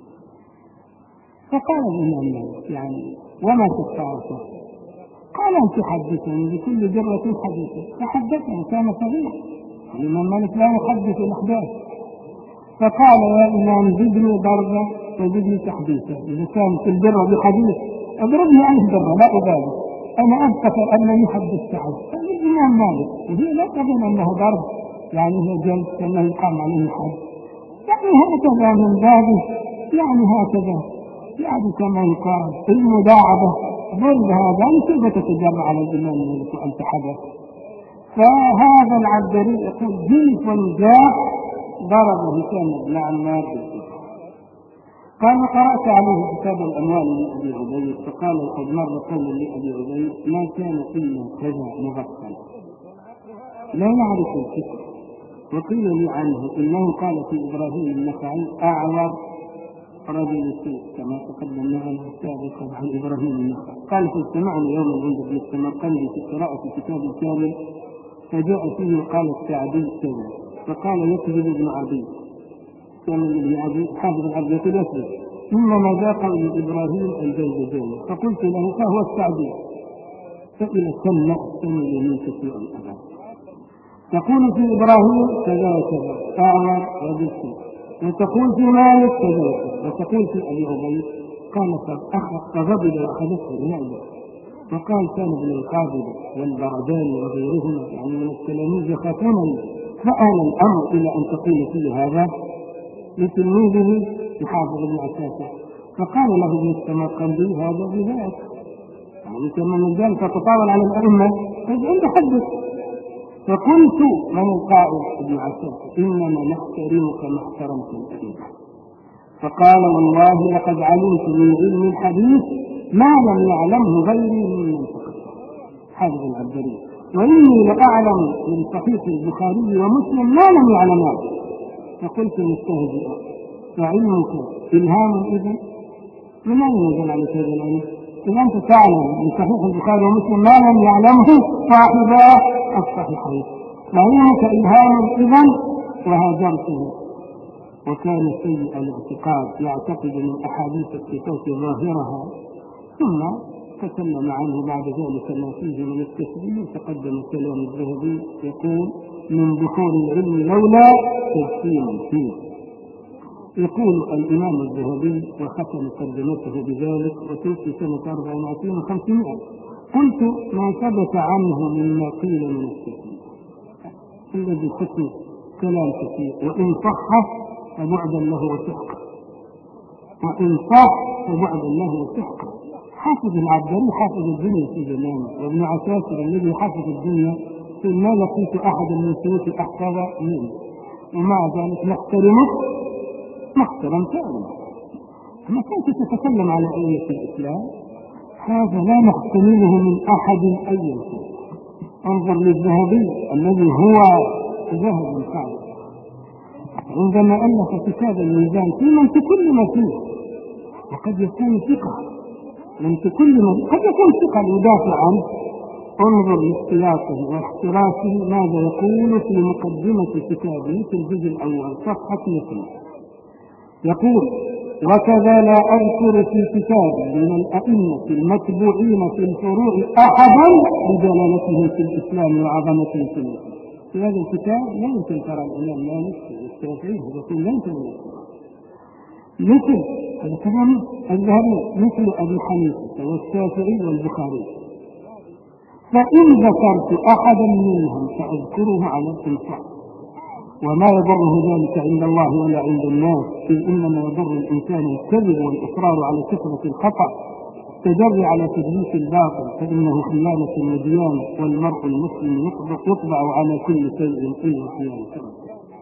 فقال الإمام مالك يعني وما تستعرفه؟ قال أن تحدثني بكل جرة حديثة. فحدثني كان صغير، الإمام مالك لا يحدث الأحداث. فقال يا إمام زدني ضربا وزدني تحديثا، إذا كانت الجرة بحديث اضربني أي جرة لا أبالي، أنا أذكر أن يحدث سعد. الإمام مالك وهي لا تظن أنه ضرب يعني هو جلس كما يقام عليه حد، يعني هكذا من بابه يعني هكذا يعني كما يقال في المداعبة ضرب هذا كيف تتجرع على الإمام مالك وأنت حدث. فهذا العبدري يقول جلس جاء ضربه هشام بن عمار بالسيف. قال قرأت عليه كتاب الأموال لأبي عبيد فقال قد مر قول لأبي عبيد ما كان إلا كذا مغفل لا يعرف الفكر. وقيل لي عنه إنه قال في إبراهيم النخعي أعور رجل سوء كما تقدم معنا سابقا عن إبراهيم النخعي. قال فاجتمعنا يوما عند ابن السمرقندي في قراءة كتاب كامل فجاء فيه قال السعدي كذا فقال يكذب ابن عبيد، كان ابن عبيد حافظ العبد يقول يكذب، إنما ذا قول إبراهيم الجوزجاني. فقلت له فهو السعدي، فإلى كم نأتمل منك في الأبد. تقول في إبراهيم كذا وكذا أعمر وبسي، وتقول في مالك كذا وكذا، وتقول في أبي عبيد. قال فغضب وأخذته النعمة وقال كان ابن القابل والبرداني وغيرهما يعني من التلاميذ يخافونني، فآل الأمر إلى أن تقول في هذا لتلميذه يحافظ ابن عساكر. فقال له ابن السمرقندي هذا بذات، يعني كما من ذلك تتطاول على الأئمة فاجعل حدث. فقلت من القائل ابن عساكر إنما نحترمك ما احترمت الأئمة. فقال والله لقد علمت من علم الحديث ما لم يعلمه غيري من حافظ العبدري، وإني لأعلم من صحيح البخاري ومسلم ما لم يعلمه. فقلت مستهزئا فعلمك إلهام إذن؟ من أين يجب عليك هذا العلم؟ إذا أنت تعلم من صحيح البخاري ومسلم ما لم يعلمه صاحبا الصحيحين، فعلمك إلهام إذن؟ وهاجرته. وكان سيء الاعتقاد يعتقد من أحاديث الصفات ظاهرها، ثم تكلم عنه بعد ذلك ما فيه من التسليم. تقدم كلام الذهبي يقول من بحور العلم لولا تجسيم فيه. يقول الإمام الذهبي وختم ترجمته بذلك وتوفي سنة أربعمائة وخمسمائة. قلت ما ثبت عنه مما قيل من التسليم الذي كتب كلام كثير، وإن صح فبعدا له وسحقا، وإن صح فبعدا له وسحقا. حافظ العبدري حافظ الدنيا في زمانه، وابن عساكر الذي حافظ الدنيا ما لقيت أحدا من سيوف أحفظ منه، ومع ذلك نحترمه محترم كامل. ما كنت تتكلم على أئمة الإسلام هذا لا نحتمله من أحد أي شيء. انظر للذهبي الذي هو ذهب فعلا عندما ألف كتاب الميزان في من تكلم فيه، وقد يكون ثقة من تكلم قد يكون ثقة يدافع عنه. انظر لاختلافه واحتراسه ماذا يقول في مقدمة كتابه في الجزء الأول صفحة اثنين. يقول وكذا لا أذكر في كتاب من الأئمة المتبوعين في الفروع أحدا بدلالتهم في الإسلام وعظمتهم في الإسلام. في هذا الكتاب لا يمكن ترى الإمام مالك والشافعي يقول لا يمكن مثل هذا كلام الذهبي مثل أبي حنيفة والشافعي والبخاري. فإن ذكرت أحدا منهم سأذكره على الإنسان، وما يضره ذلك عند الله ولا عند الناس، إذ إنما يضر الإنسان الكذب والإصرار على كثرة الخطأ، التجري على تدليس الباطل، فإنه خيانة وديانة، والمرء المسلم يطبع على كل شيء إلا خيانة.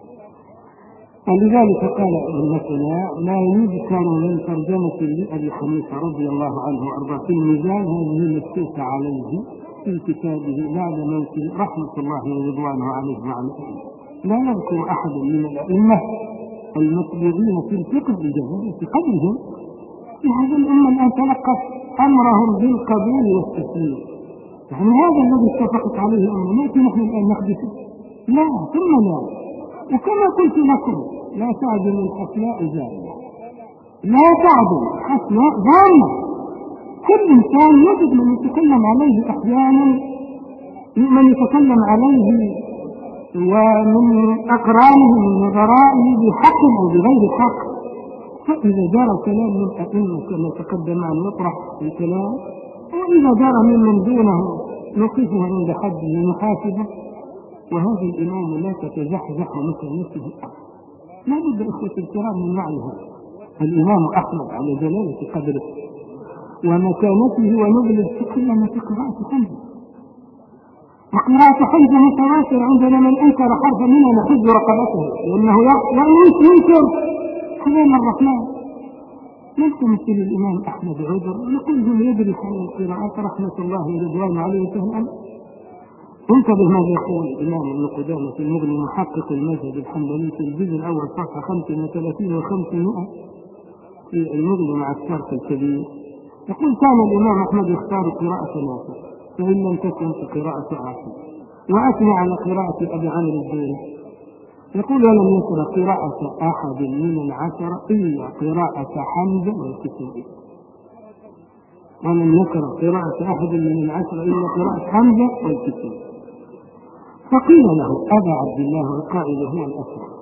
ولذلك قال ابن مسعود لا يذكر من ترجمة لأبي حنيفة رضي الله عنه وأرضاه في الميزان هذه مكتوبة عليه في كتابه بعد موته رحمة الله ورضوانه عليه وعلى آله. لا يذكر أحد من الأئمة المتبوعين في الفقه بجهالة قدرهم. في هذه الأمة الآن تلقف أمرهم بالقبول والتسليم، يعني هذا الذي اتفقت عليه الأمة نأتي نحن الآن نحدثه؟ لا ثم لا. وكما قلت لكم لا تعدل الأخلاق زانية، لا تعدل أخلاق زانية. كل إنسان يجب من يتكلم عليه أحيانا، من يتكلم عليه ومن أقرانه من نظرائه بحق أو بغير حق. فإذا جرى كلام من أئمة كما تقدم أن نطرح الكلام، وإذا جرى ممن دونه نقفه عند حده محاسبة. وهذا الإمام لا تتزحزح مكانته. لا بد إخوة الكرام من معنى الإمام أحمد على جلالة قدره ومكانته ونبل الفقه لما في قراءة حمزة، وقراءة حمزة متواتر عندنا من أنكر حرفا منها نحج رقبته لأنه ينكر كلام الرحمن. ليس مثل الإمام أحمد عذر، نقول هم يدرس عن القراءات رحمة الله ورضوانه عليه وسلم. انتبه ماذا يقول الإمام ابن قدامة في المغني محقق المذهب الحنبلي في الجزء الأول صفحة خمسة وثلاثين وخمسمائة في المغني مع الشرح الكبير. يقول كان الإمام أحمد يختار قراءة نافع فإن لم تكن في قراءة عاصم، وأثنى على قراءة أبي عمرو الدوري، يقول ولم يقرأ قراءة أحد من العشرة إلا قراءة حمزة والكسائي. ولم يقرأ قراءة أحد من العشرة إلا قراءة حمزة والكسائي. فقيل له أبا عبد الله والقائل هو الأسرع،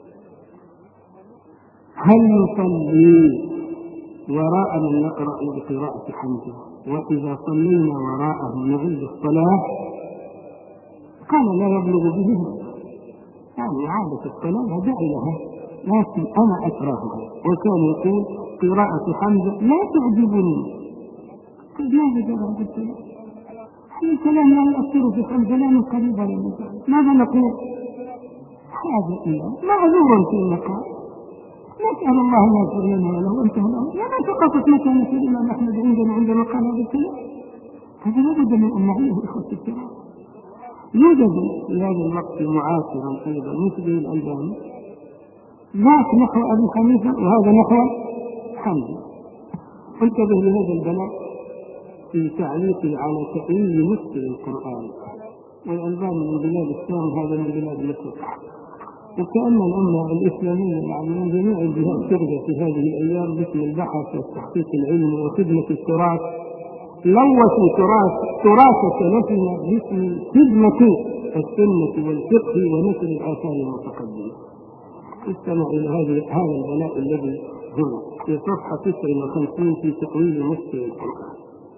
هل نصلي وراء من يقرأ بقراءة حمزة؟ وإذا صلينا وراءه نعيد الصلاة؟ قال لا يبلغ به، يعني عادة الصلاة جعلها، لكن أنا أكرهها. وكان يقول قراءة حمزة لا تعجبني. قد ماذا جرى بالكلام؟ هل الكلام لا يؤثر في حمزة؟ لا من قريبا ماذا نقول؟ هذا إله معذور في المقام، نسأل الله أن يغفر لنا وله وانتهى له. لما سقطت مكانة الإمام أحمد عندنا عندما قال هذا الكلام؟ هذا لا بد من أن نعيه إخوة الكرام. يوجد في هذا الوقت معاصرا أيضا مثل الألباني، ذاك نحو أبي حنيفة وهذا نحو حمزة. انتبه لهذا البلاء في تعليقه على تأويل نص القرآن. والألباني من بلاد الشام، هذا من بلاد مصر. وكأن الأمة الإسلامية يعني من جميع الجهات ترجع في هذه الأيام باسم البحث والتحقيق العلمي وخدمة التراث، لوثوا تراث تراث سلفنا باسم خدمة السنة والفقه ونشر الآثار المتقدمة. استمع إلى هذا هذا البلاء الذي هنا في صفحة تسعة وخمسين في تأويل نص القرآن.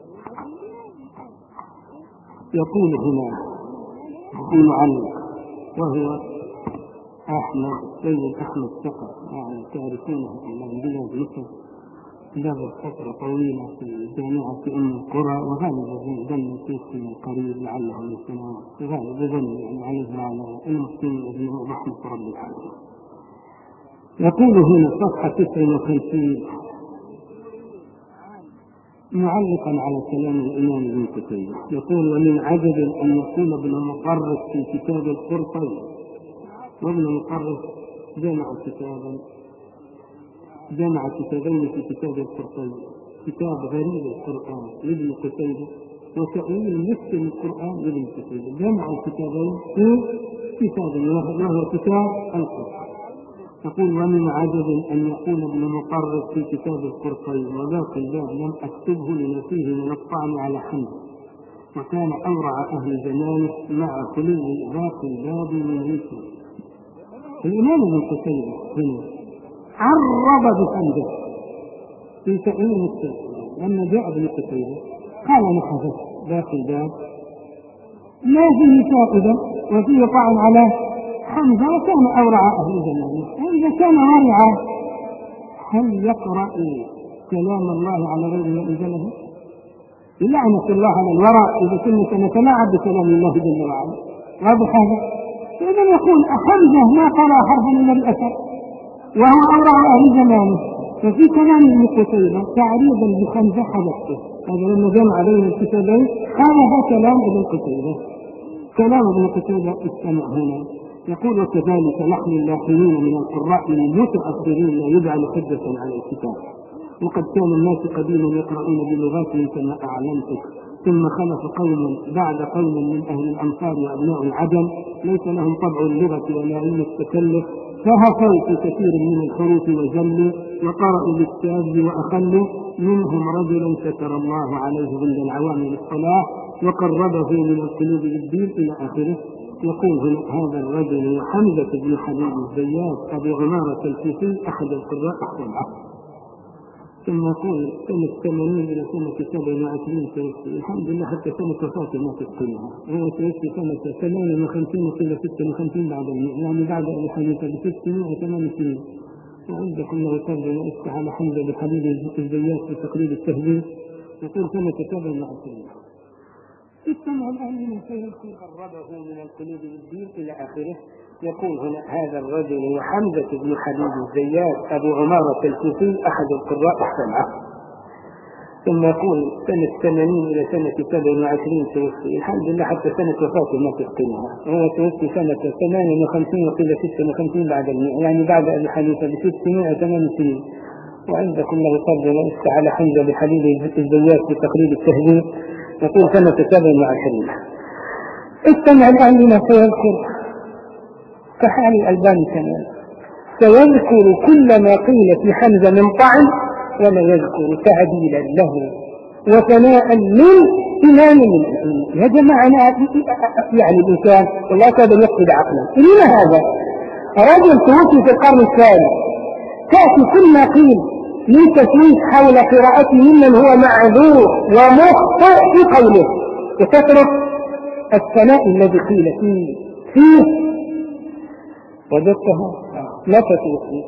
يقول هنا المعلق وهو أحمد سيد أحمد ثقة، يعني تعرفونه من بلاد مصر، درس فترة طويلة في جامعة أم القرى، وغالبا ظن فيه من قريب لعله من سنوات، غالبا ظن يعني عليه على المسلمين أجمعين رحمة رب العالمين. يقول هنا صفحة تسعة وخمسين معلقا على كلام الإمام ابن قتيبة، يقول ومن عجب أن يقول ابن مقرس في كتاب القرطي، وابن مقرس جمع كتابا جمع كتابين في كتاب القرطي، كتاب غريب القرآن لابن قتيبة وتأويل نص القرآن لابن قتيبة، جمع الكتابين في كتاب وهو كتاب القرطي. يقول ومن عجب أن يقول ابن مقرس في كتاب القرطي وباقي الباب لم أكتبه لما فيه من الطعن على حمزة، وكان أورع أهل زمانه مع خلو باقي الباب من ذكره. الإمام ابن قتيبة هنا عرض بحمزة في تأويل السنة، لما جاء ابن قتيبة قال نحفظ باقي الباب ما فيه فائدة وفيه طعن على حمزة، وكان أورع أهل زمانه. وإذا كان ورعا هل يقرأ كلام الله على غير ما أنزله؟ لعنة الله على الورع إذا كنا نتلاعب بكلام الله جل وعلا. واضح هذا؟ إذا يقول حمزة ما قرأ حرفا من الأثر وهو أورع أهل زمانه، ففي كلام ابن قتيبة تعريضا بحمزة حدثته. هذا لما جمع بين الكتابين هذا هو كلام ابن قتيبة. كلام ابن قتيبة استمع هنا. يقول وكذلك نحن اللاحقين من القراء المتأخرين لا يجعل حجة على الكتاب، وقد كان الناس قديما يقرؤون بلغاتهم كما أعلمتك، ثم خلف قوم بعد قوم من أهل الأمصار وأبناء العجم ليس لهم طبع اللغة ولا علم التكلف، فهفوا في كثير من الحروف وجلوا وقرأوا بالتاج وأخلوا، منهم رجل ستر الله عليه عند العوام للصلاة وقربه من القلوب للدين إلى آخره. يقول هنا هذا الرجل وحمزة بن حبيب الزيات أبي عمارة الكوفي أحد القراء السبعة. ثم يقول سنة ثمانين إلى سنة سبع وعشرين توفي، الحمد لله حتى سنة وفاته ما تتقنها، هو توفي سنة ثمان وخمسين إلى ستة وخمسين بعد المئة، يعني بعد أبي حنيفة بستمائة وثمان سنين. وعندكم له ترجمة افتح على حمزة بن حبيب الزيات في تقريب التهذيب، يقول سنة سبع وعشرين. استمع الآن من خير قربه من القلوب للدين إلى آخره. يقول هنا هذا الرجل وحمزة بن حبيب الزيات أبو عمارة الكوفي أحد القراء السبعة. ثم يقول سنة ثمانين إلى سنة سبع وعشرين توفي، الحمد لله حتى سنة وفاته ما تتقنها، هو توفي سنة ثمان وخمسين وقيل ستة وخمسين بعد المئة، يعني بعد أبي حنيفة بستمائة وثمان سنين. وعندكم له ترجمة افتح على حمزة بن حبيب الزيات في تقريب التهذيب، يقول سنة سبع وعشرين. استمع الآن لما سيذكر كحال الألباني كمان، سيذكر كل ما قيل في حمزة من طعن ولا يذكر تعديلا له وثناء للإمام من الأئمة. يا جماعة يعني الإنسان والله كاد يفقد عقلا. لما هذا؟ رجل توفي في القرن الثالث تأتي كل ما قيل من تسويق حول قراءته ممن هو معذور ومخطئ في قوله، وتترك الثناء الذي قيل فيه فيه وجدته لا تتوفي.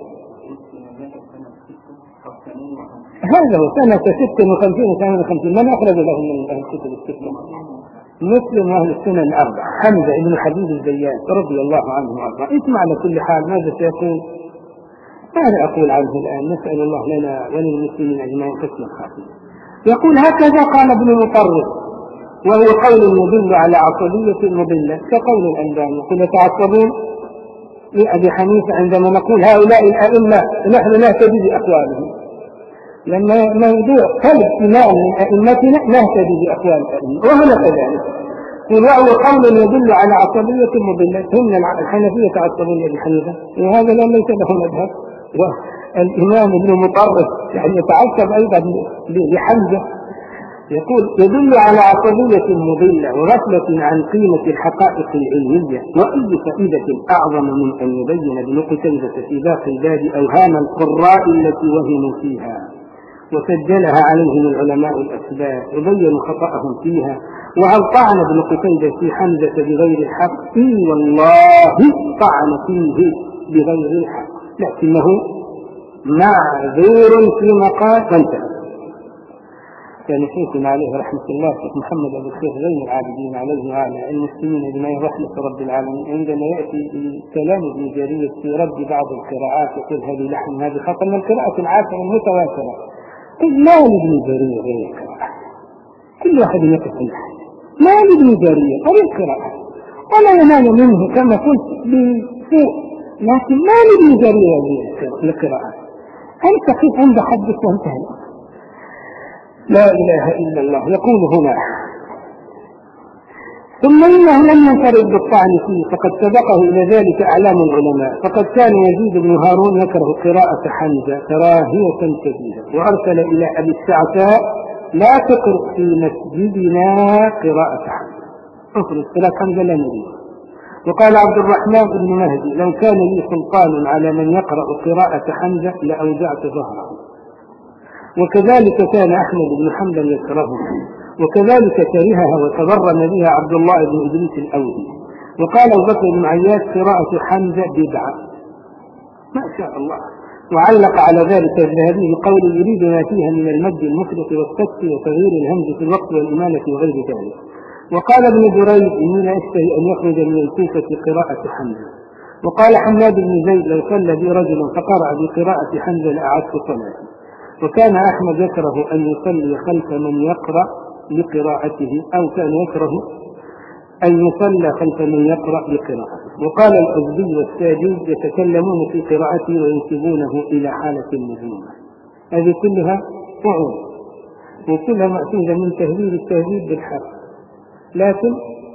هذا هو سنة ستة وخمسين وثمانية وخمسين. من أخرج له من أهل الكتب الستة؟ مسلم وأهل السنن الأربعة حمزة بن حبيب الزيات رضي الله عنه وأرضاه. اسمع على كل حال ماذا سيقول. ماذا أقول عنه الآن؟ نسأل الله لنا وللمسلمين أجمعين حسن الخاتمة. يقول هكذا قال ابن المطرف، وهو قول يدل على عصبية مضلة كقول الألباني. يقول يتعصبون لأبي حنيفة عندما نقول هؤلاء الأئمة نحن نهتدي بأقوالهم، لما موضوع طلب إمام من أئمتنا نهتدي بأقوال الأئمة، وهنا كذلك. وهو قول يدل على عصبية مضلة. هم الحنفية تعصبون لأبي حنيفة وهذا لا ليس له مذهب، والإمام ابن مطرف يعني يتعصب أيضا لحمزة. يقول يدل على عصبية مضلة وغفلة عن قيمة الحقائق العلمية، وأي فائدة أعظم من أن يبين ابن قتيبة في باقي الباب أوهام القراء التي وهموا فيها وسجلها عليهم العلماء الأسباب وبينوا خطأهم فيها. وهل طعن ابن قتيبة في حمزة بغير الحق؟ إي والله طعن فيه بغير الحق، لكنه معذور في مقال وانتهى. كان شيخنا عليه رحمة الله شيخ محمد أبو الخير زين العابدين عليه وعلى المسلمين أجمعين رحمة رب العالمين، عندما يأتي كلام ابن جرير في رد بعض القراءات يقول هذه لحن هذه خطأ من القراءة العاشرة المتواترة. ما لابن جرير غير القراءة، كل واحد يقف اللحن. ما لابن جرير غير القراءة ولا ينال منه كما قلت بسوء، لكن ما لابن جرير غير القراءة. أنت قف عند حدك وانتهى. لا إله إلا الله. يقول هنا ثم إنه لم ينفرد بالطعن فيه فقد سبقه إلى ذلك أعلام العلماء، فقد كان يزيد بن هارون يكره قراءة حمزة كراهية شديدة، وأرسل إلى أبي الشعثاء لا تقرأ في مسجدنا قراءة حمزة، انظر قراءة حمزة لا نريد. وقال عبد الرحمن بن مهدي لو كان لي سلطان على من يقرأ قراءة حمزة لأوجعت ظهره. وكذلك كان أحمد بن حنبل يكرهه، وكذلك كرهها وتضرم بها عبد الله بن إدريس الأودي. وقال أبو بكر بن عياش قراءة حمزة بدعة ما شاء الله. وعلق على ذلك الذهبي بقول يريد ما فيها من المد المفرط والسكت وتغيير الهمز في الوقت والإمالة وغير ذلك. وقال ابن دريد إني لا أشتهي أن يخرج من الكوفة قراءة حمزة. وقال حماد بن زيد لو صلى بي رجل فقرأ بقراءة حمزة لأعدت صلاته. وكان أحمد يكره أن يصلي خلف من يقرأ بقراءته، أو كان يكره أن يصلى خلف من يقرأ بقراءته. وقال الأزدي والساجد يتكلمون في قراءته وينسبونه إلى حالة مذمومة. هذه كلها وعود وكلها مأخوذة من تهذيب التهذيب بالحق. لكن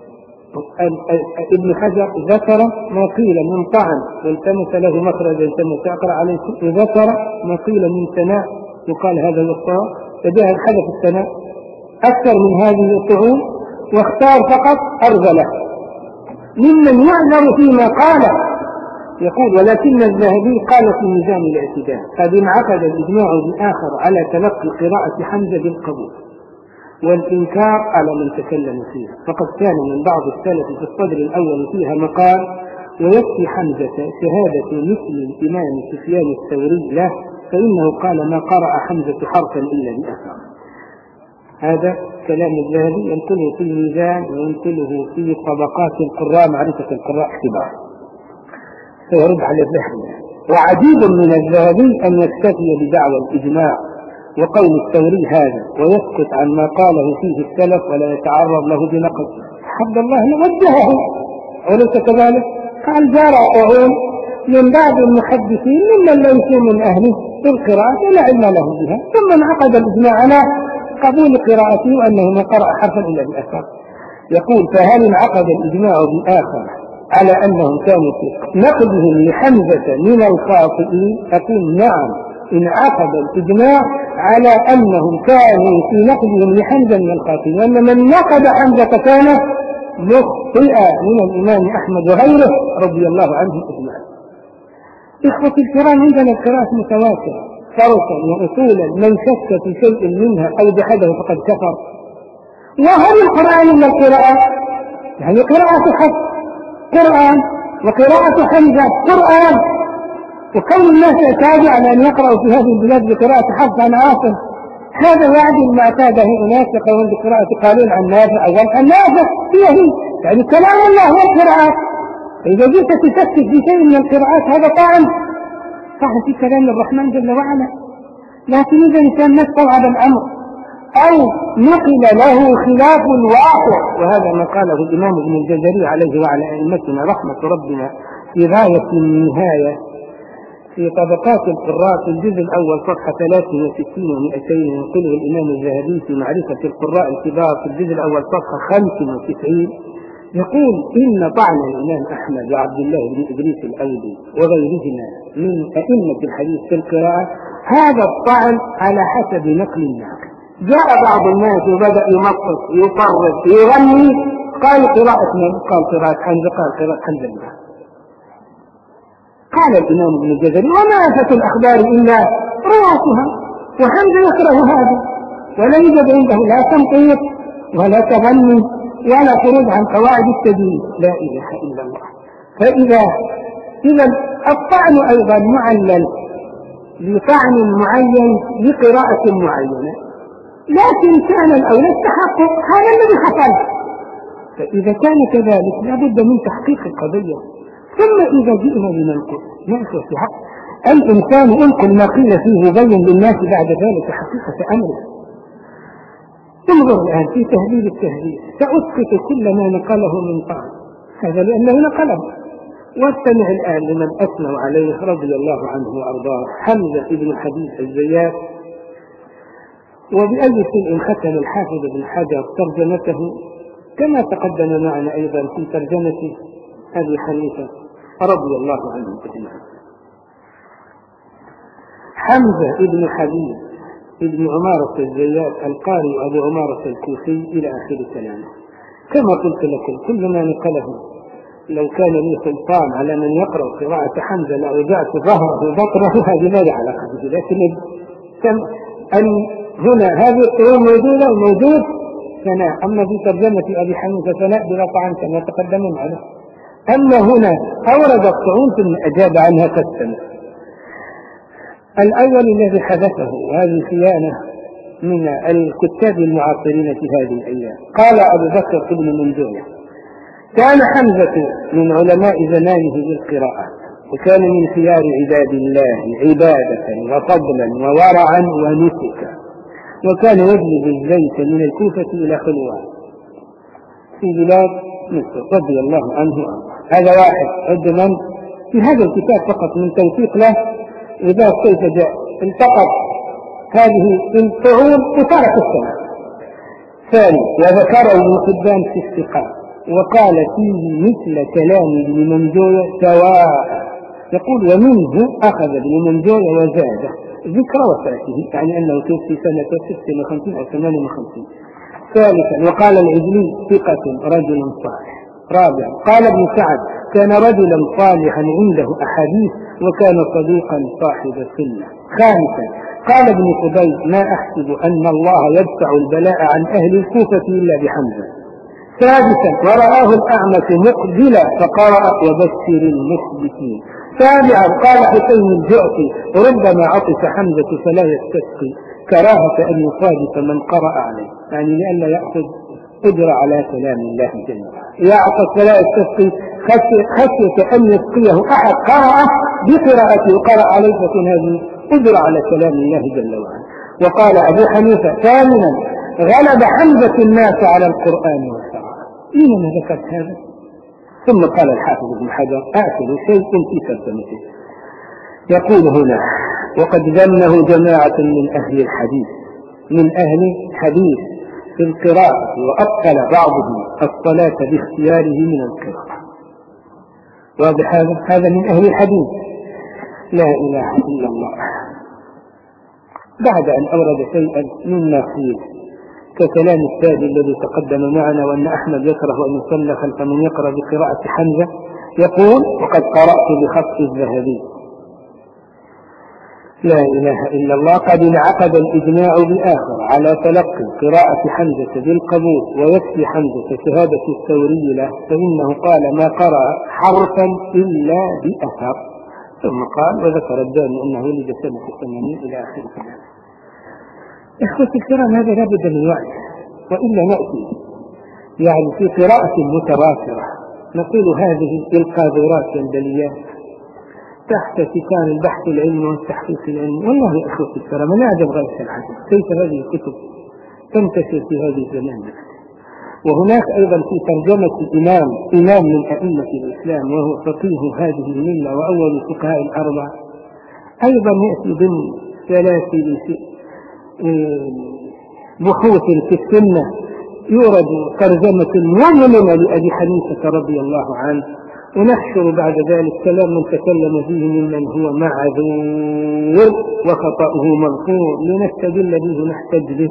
ابن حجر ذكر ما قيل من طعن والتمس له مخرجا التمس أقرأ عليكم، وذكر ما قيل من ثناء وقال هذا الصواب، فجاء الحدث الثناء أكثر من هذه الطعون، واختار فقط أرذله ممن يعذر فيما قال. يقول ولكن الذهبي قال في ميزان الاعتدال قد انعقد الإجماع بآخر على تلقي قراءة حمزة بالقبول والإنكار على من تكلم فيها، فقد كان من بعض السلف في الصدر الأول فيها مقال ويكفي حمزة شهادة مثل الإمام سفيان الثوري له فإنه قال ما قرأ حمزة حرفا إلا بأثر. هذا كلام الذهبي ينقله في الميزان وينقله في طبقات القراء معرفة القراء اختبار فيرد على الذهبي. وعجيب من الذهبي أن يكتفي بدعوى الإجماع وقول الثوري هذا ويسكت عن ما قاله فيه السلف ولا يتعرض له بنقد. حد الله وجهه وليس كذلك. قال جاء طعون من بعض المحدثين ممن ليسوا من أهله في القراءة لا علم له بها، ثم انعقد الإجماع على قبول قراءته وأنه ما قرأ حرفا إلا بأثر. يقول فهل انعقد الإجماع بآخر على أنهم كانوا في نقدهم لحمزة من الخاطئين، أقول نعم، انعقد الإجماع على أنهم كانوا في نقدهم لحمزة من الخاطئين، وأن من نقد حمزة كان مخطئا من الإمام أحمد وغيره رضي الله عنهم أجمعين. إخوتي الكرام، عندنا القراءات متواترة فرقا وأصولا، من شك في شيء منها أو جحده فقد كفر. وهل القرآن إلا القراءة؟ يعني قراءة حفص قرآن وقراءة حمزة قرآن، وكون الناس يعتادوا على أن يقرأوا في هذه البلاد بقراءة حفص عن عاصم هذا يعدل ما اعتاده أناس يقرؤون بقراءة قالون عن نافع أو عن نافع هي هي، يعني كلام الله هو القراءات. فإذا جئت تشكك في شيء من القراءات هذا طعن طعن في كلام الرحمن جل وعلا. لكن إذا الإنسان نص على الأمر أو نقل له خلاف الواقع، وهذا ما قاله الإمام ابن الجزري عليه وعلى أئمتنا رحمة ربنا في غاية النهاية في طبقات القراء في الجزء الأول صفحة ثلاث وستين ومئتين، ينقله الإمام الذهبي في معرفة القراء الكبار في الجزء الأول صفحة خمس وتسعين، يقول إن طعن الإمام أحمد وعبد الله بن إدريس الأودي وغيرهما من أئمة الحديث في القراءة هذا الطعن على حسب نقل الناقل. جاء بعض الناس وبدأ يمطط يطرد يغني، قال قراءة من؟ قال قراءة حمزة، قال قراءة حمزة. قال الإمام ابن الجزري وما آفة الأخبار إلا رواتها، وحمزة يكره هذا، ولا يوجد عنده لا تمطيط ولا تغني ولا خروج عن قواعد التدين، لا إله إلا الله. فإذا إذا الطعن أيضا معلل لطعن معين لقراءة معينة، لكن كان الأولى التحقق، هذا الذي حصل. فإذا كان كذلك لابد من تحقيق القضية. ثم إذا جئنا لننقل نأخذ في حق الإنسان انقل ما قيل فيه بين للناس بعد ذلك حقيقة أمره. انظر الآن في تهذيب التهذيب سأسقط كل ما نقله من طعن، هذا لأنه نقله. واستمع الآن لمن أثنوا عليه رضي الله عنه وأرضاه، حمزة بن حبيب الزيات. وبأي شيء ختم الحافظ بن حجر ترجمته كما تقدم معنا أيضا في ترجمة أبي حنيفة رضي الله عنه أجمعين. حمزة بن حبيب ابن عمارة الزيات القاري أبو عمارة الكوفي إلى آخر كلامه. كما قلت لكم كل ما نقله لو كان لي سلطان على من يقرأ قراءة حمزة لأوجعت ظهره وبطنه، هذه ما لها علاقة به. لكن أن هنا هذه الطعون موجودة وموجود ثناء، أما في ترجمة أبي حنيفة ثناء بلا طعن كما تقدم معنا. أما هنا أورد الطعون ثم أجاب عنها قسما. الأول الذي حدثه وهذه خيانة من الكتاب المعاصرين في هذه الأيام، قال أبو بكر بن منذور كان حمزة من علماء زمانه بالقراءات، وكان من خيار عباد الله عبادة وفضلا وورعا ونسكا، وكان يجلب الزيت من الكوفة إلى حلوان في بلاد مصر رضي الله عنه. هذا واحد عندما في هذا الكتاب فقط من توثيق له إذا كيف جاء التقط هذه الطعون وترك السنة. ثاني وذكره ابن حبان في الثقات وقال فيه مثل كلام ابن منجوية سواء، يقول ومنه أخذ ابن منجوية وزاده ذكر وفاته، يعني أنه توفي سنة ستة وخمسين أو ثمانية وخمسين. ثالثا وقال العجلي ثقة رجل صالح. رابعا قال ابن سعد كان رجلا صالحا عنده أحاديث وكان صديقا صاحب سنة. خامسا قال ابن قبيل ما أحسب أن الله يدفع البلاء عن أهل الكوفة إلا بحمزة. سادسا ورآه الأعمش مقبلا فقرأ وبشر المخبتين. سابعا قال حسين الجعفي ربما عطس حمزة فلا يستسقي كراهة أن يصادف من قرأ عليه، يعني لأن يأخذ قدر على كلام الله جل وعلا. يعطس فلا يستسقي خشية أن يسقيه أحد قرأ بقراءته وقرأ عليه فكن هذه قدر على كلام الله جل وعلا. وقال أبو حنيفة ثامنا غلب حمزة الناس على القرآن والقراءة. لماذا ذكرت هذا؟ ثم قال الحافظ ابن حجر آخر شيء في ترجمته يقول هنا وقد ذمه جماعة من أهل الحديث من أهل حديث في القراءة، وأبطل بعضهم الصلاة باختياره من القراءة. واضح هذا؟ هذا من أهل الحديث. لا إله إلا الله. بعد أن أورد شيئا مما قيل ككلام التالي الذي تقدم معنا وأن أحمد يكره أن يصلى خلف من يقرأ بقراءة حمزة، يقول: وقد قرأت بخط الذهبي. لا إله إلا الله. قد انعقد الإجماع بالآخر على تلقي قراءة حمزة بالقبول، ويكفي حمزة شهادة الثوري له، فإنه قال: ما قرأ حرفا إلا بأثر. ثم قال: وذكر الداني أنه ولد سنة ثمانين إلى آخر الكلام. إخوة الكرام، هذا لا بد من وعي، وإلا نأتي يعني في قراءة متواترة نقول هذه القاذورات والبليات تحت كتاب البحث العلمي والتحقيق العلمي. والله يا إخوة الكرام، أنا أعجب غاية العجب كيف هذه الكتب تنتشر في هذه الزمان. وهناك أيضا في ترجمة إمام إمام من أئمة الإسلام وهو فقيه هذه الملة وأول الفقهاء الأربعة، أيضا يأتي ضمن سلاسل بحوث في السنة يورد ترجمة مؤمنة لأبي حنيفة رضي الله عنه، ونحشر بعد ذلك كلام من تكلم فيه ممن هو معذور وخطأه مغفور لنستدل به ونحتج به.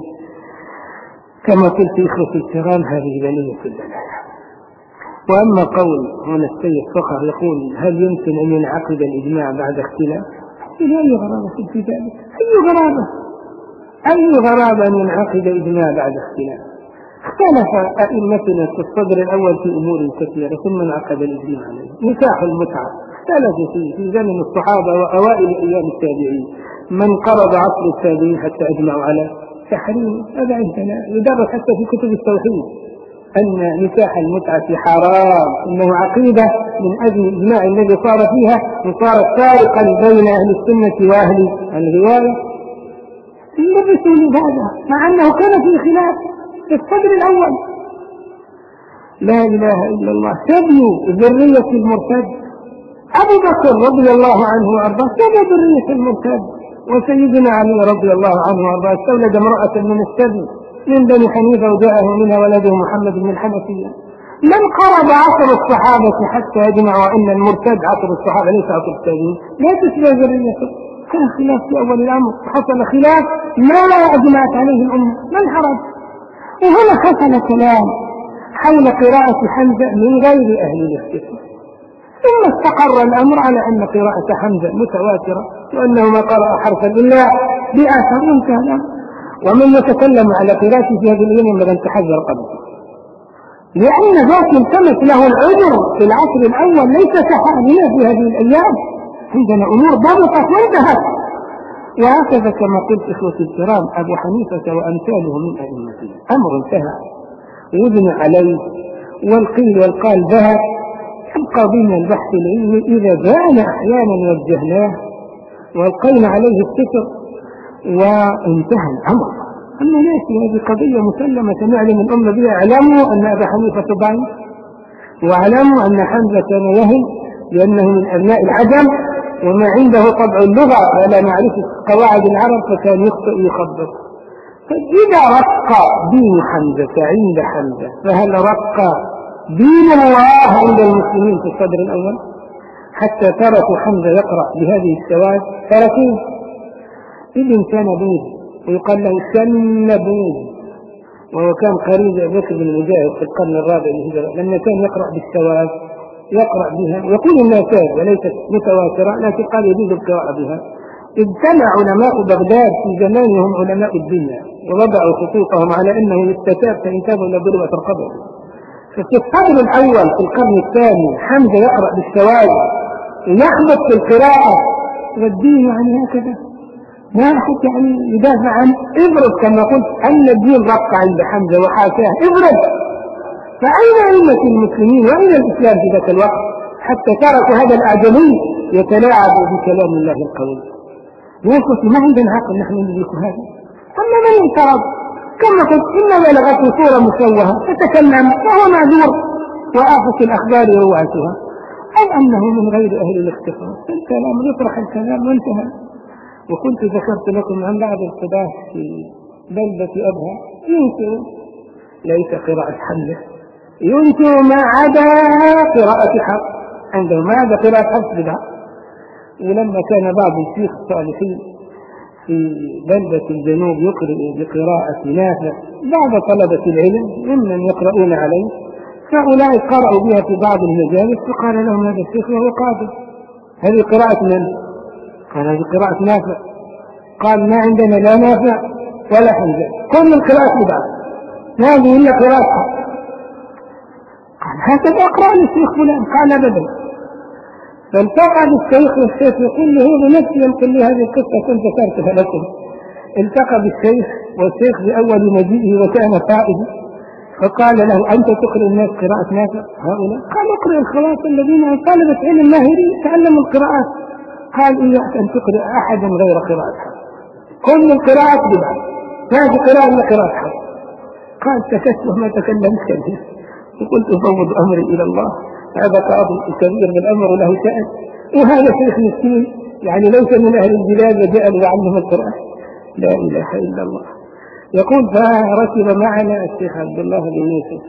كما قلت إخوة الكرام، هذه بنية البلايا. وأما قول هنا السيد فخر يقول: هل يمكن أن ينعقد الإجماع بعد اختلاف؟ أي غرابة في ذلك؟ أي غرابة أي غرابة أن ينعقد إجماع بعد اختلاف؟ اختلف أئمتنا في الصدر الأول في أمور كثيرة ثم انعقد الإجماع عليه. نكاح المتعة اختلفوا فيه في زمن الصحابة وأوائل أيام التابعين، من قرض عصر التابعين حتى أجمعوا على تحريم. هذا عندنا يدرس حتى في كتب التوحيد أن نكاح المتعة حرام، إنه عقيدة من أجل الإجماع الذي صار فيها وصار فارقا بين أهل السنة وأهل الرواية. يلبسوا هذا مع أنه كان في خلاف في الصدر الأول. لا إله إلا الله. سبي ذرية المرتد أبو بكر رضي الله عنه وأرضاه، سبي ذرية المرتد، وسيدنا علي رضي الله عنه وأرضاه استولد امرأة من السبي من بني حنيفة وجاءه منها ولده محمد بن الحنفية. من قرب عصر الصحابة حتى يجمعوا أن المرتد عصر الصحابة ليس عصر التابعين، لا تشبه ذريته. كان خلاف في أول الأمر، حصل خلاف ما لا أجمعت عليه الأمة، ما الحرج؟ وهنا حصل كلام حول قراءة حمزة من غير أهل الاختصاص، ثم استقر الأمر على أن قراءة حمزة متواترة وأنه ما قرأ حرفا إلا بأثر انتهى. ومن يتكلم على قراءته في هذه الأيام ينبغي أن تحذر قبله، لأن ذاك التمس له العذر في العصر الأول ليس كحالنا في هذه الأيام. عندنا أمور ضبطت وانتهت. وهكذا كما قلت إخوتي الكرام، أبو حنيفة وأمثاله من أئمته أمر انتهى ويبنى عليه والقيل والقال ذهب. يبقى بين البحث العلمي إذا جاءنا أحيانا وجهناه والقينا عليه الستر وانتهى الأمر. أما نأتي هذه قضية مسلمة نعلم الأمة بها. اعلموا أن أبا حنيفة ضعيف، واعلموا أن حمزة كان يهم لأنه من أبناء العجم وما عنده طبع اللغة ولا معرفة قواعد العرب فكان يخطئ يخبط. فإذا رق دين حمزة عند حمزة فهل رق دين الله عند المسلمين في الصدر الأول؟ حتى تركوا حمزة يقرأ بهذه السواد، تركوه. إذن كان بود ويقال له سن بود، وهو كان قريب بكر بن مجاهد في القرن الرابع الهجري لما كان يقرأ بالسواد يقرأ بها ويقول إنها ساد وليست متواترة، لكن قال يجوز القراءة بها. اجتمع علماء بغداد في زمانهم علماء الدنيا ووضعوا خطوطهم على أنه يستتاب فإن تابوا إلى ضربة القبر. ففي الصدر الأول في القرن الثاني حمزة يقرأ بالسواد ويحدث في القراءة، والدين يعني هكذا ما أحد يعني يدافع عن افرض كما قلت أن الدين رق عند حمزة وحاشاه، افرض فأين أئمة المسلمين وأين الإسلام في ذاك الوقت حتى تركوا هذا الأعجمي يتلاعب بكلام الله القوي؟ يقول ما عندنا عقل نحن ندرك هذا. أما من انترض كما قلت إن بلغته صورة مشوهة تتكلم وهو معذور وآفة الأخبار روعتها، أو أنه من غير أهل الاختصاص. الكلام يطرح الكلام وانتهى. وكنت ذكرت لكم عن بعض القضاة في بلدة أبها ينكر ليس قراءة حمزة، ينكر ما عدا قراءة حق عندهم هذا قراءة حفص بدعة. ولما كان بعض الشيخ الصالحين في بلدة الجنوب يقرأ بقراءة نافع بعض طلبة العلم ممن يقرؤون عليه، فأولئك قرأوا بها في بعض المجالس، فقال لهم هذا الشيخ وهو قادر هذه قراءة من؟ قال هذه قراءة نافع. قال ما عندنا لا نافع ولا حمزة، كل القراءة بدعة، هذه إلا قراءة. قال هكذا أقرأ للشيخ فلان. قال أبدا. فالتقى بالشيخ والشيخ يقول له بنفسي يمكن لي هذه القصة كنت ذكرتها لكم. التقى بالشيخ والشيخ بأول مجيئه وكان قائد، فقال له أنت تقرأ الناس قراءة نافع هؤلاء؟ قال اقرأ الخلاص الذين طلبة علم ماهرين تعلموا القراءات. قال إياك أن تقرأ أحدا غير قراءة حفص، كل القراءات بدعة، ما في قراءة إلا قراءة حفص. قال سكت وما تكلمت كثير، وقلت أفوض أمري إلى الله، هذا قاضي كبير بالأمر له شأن، وهذا شيخ مسكين يعني ليس من أهل البلاد وجاء ليعلم القرآن. لا إله إلا الله. يقول فركب معنا الشيخ عبد الله بن يوسف،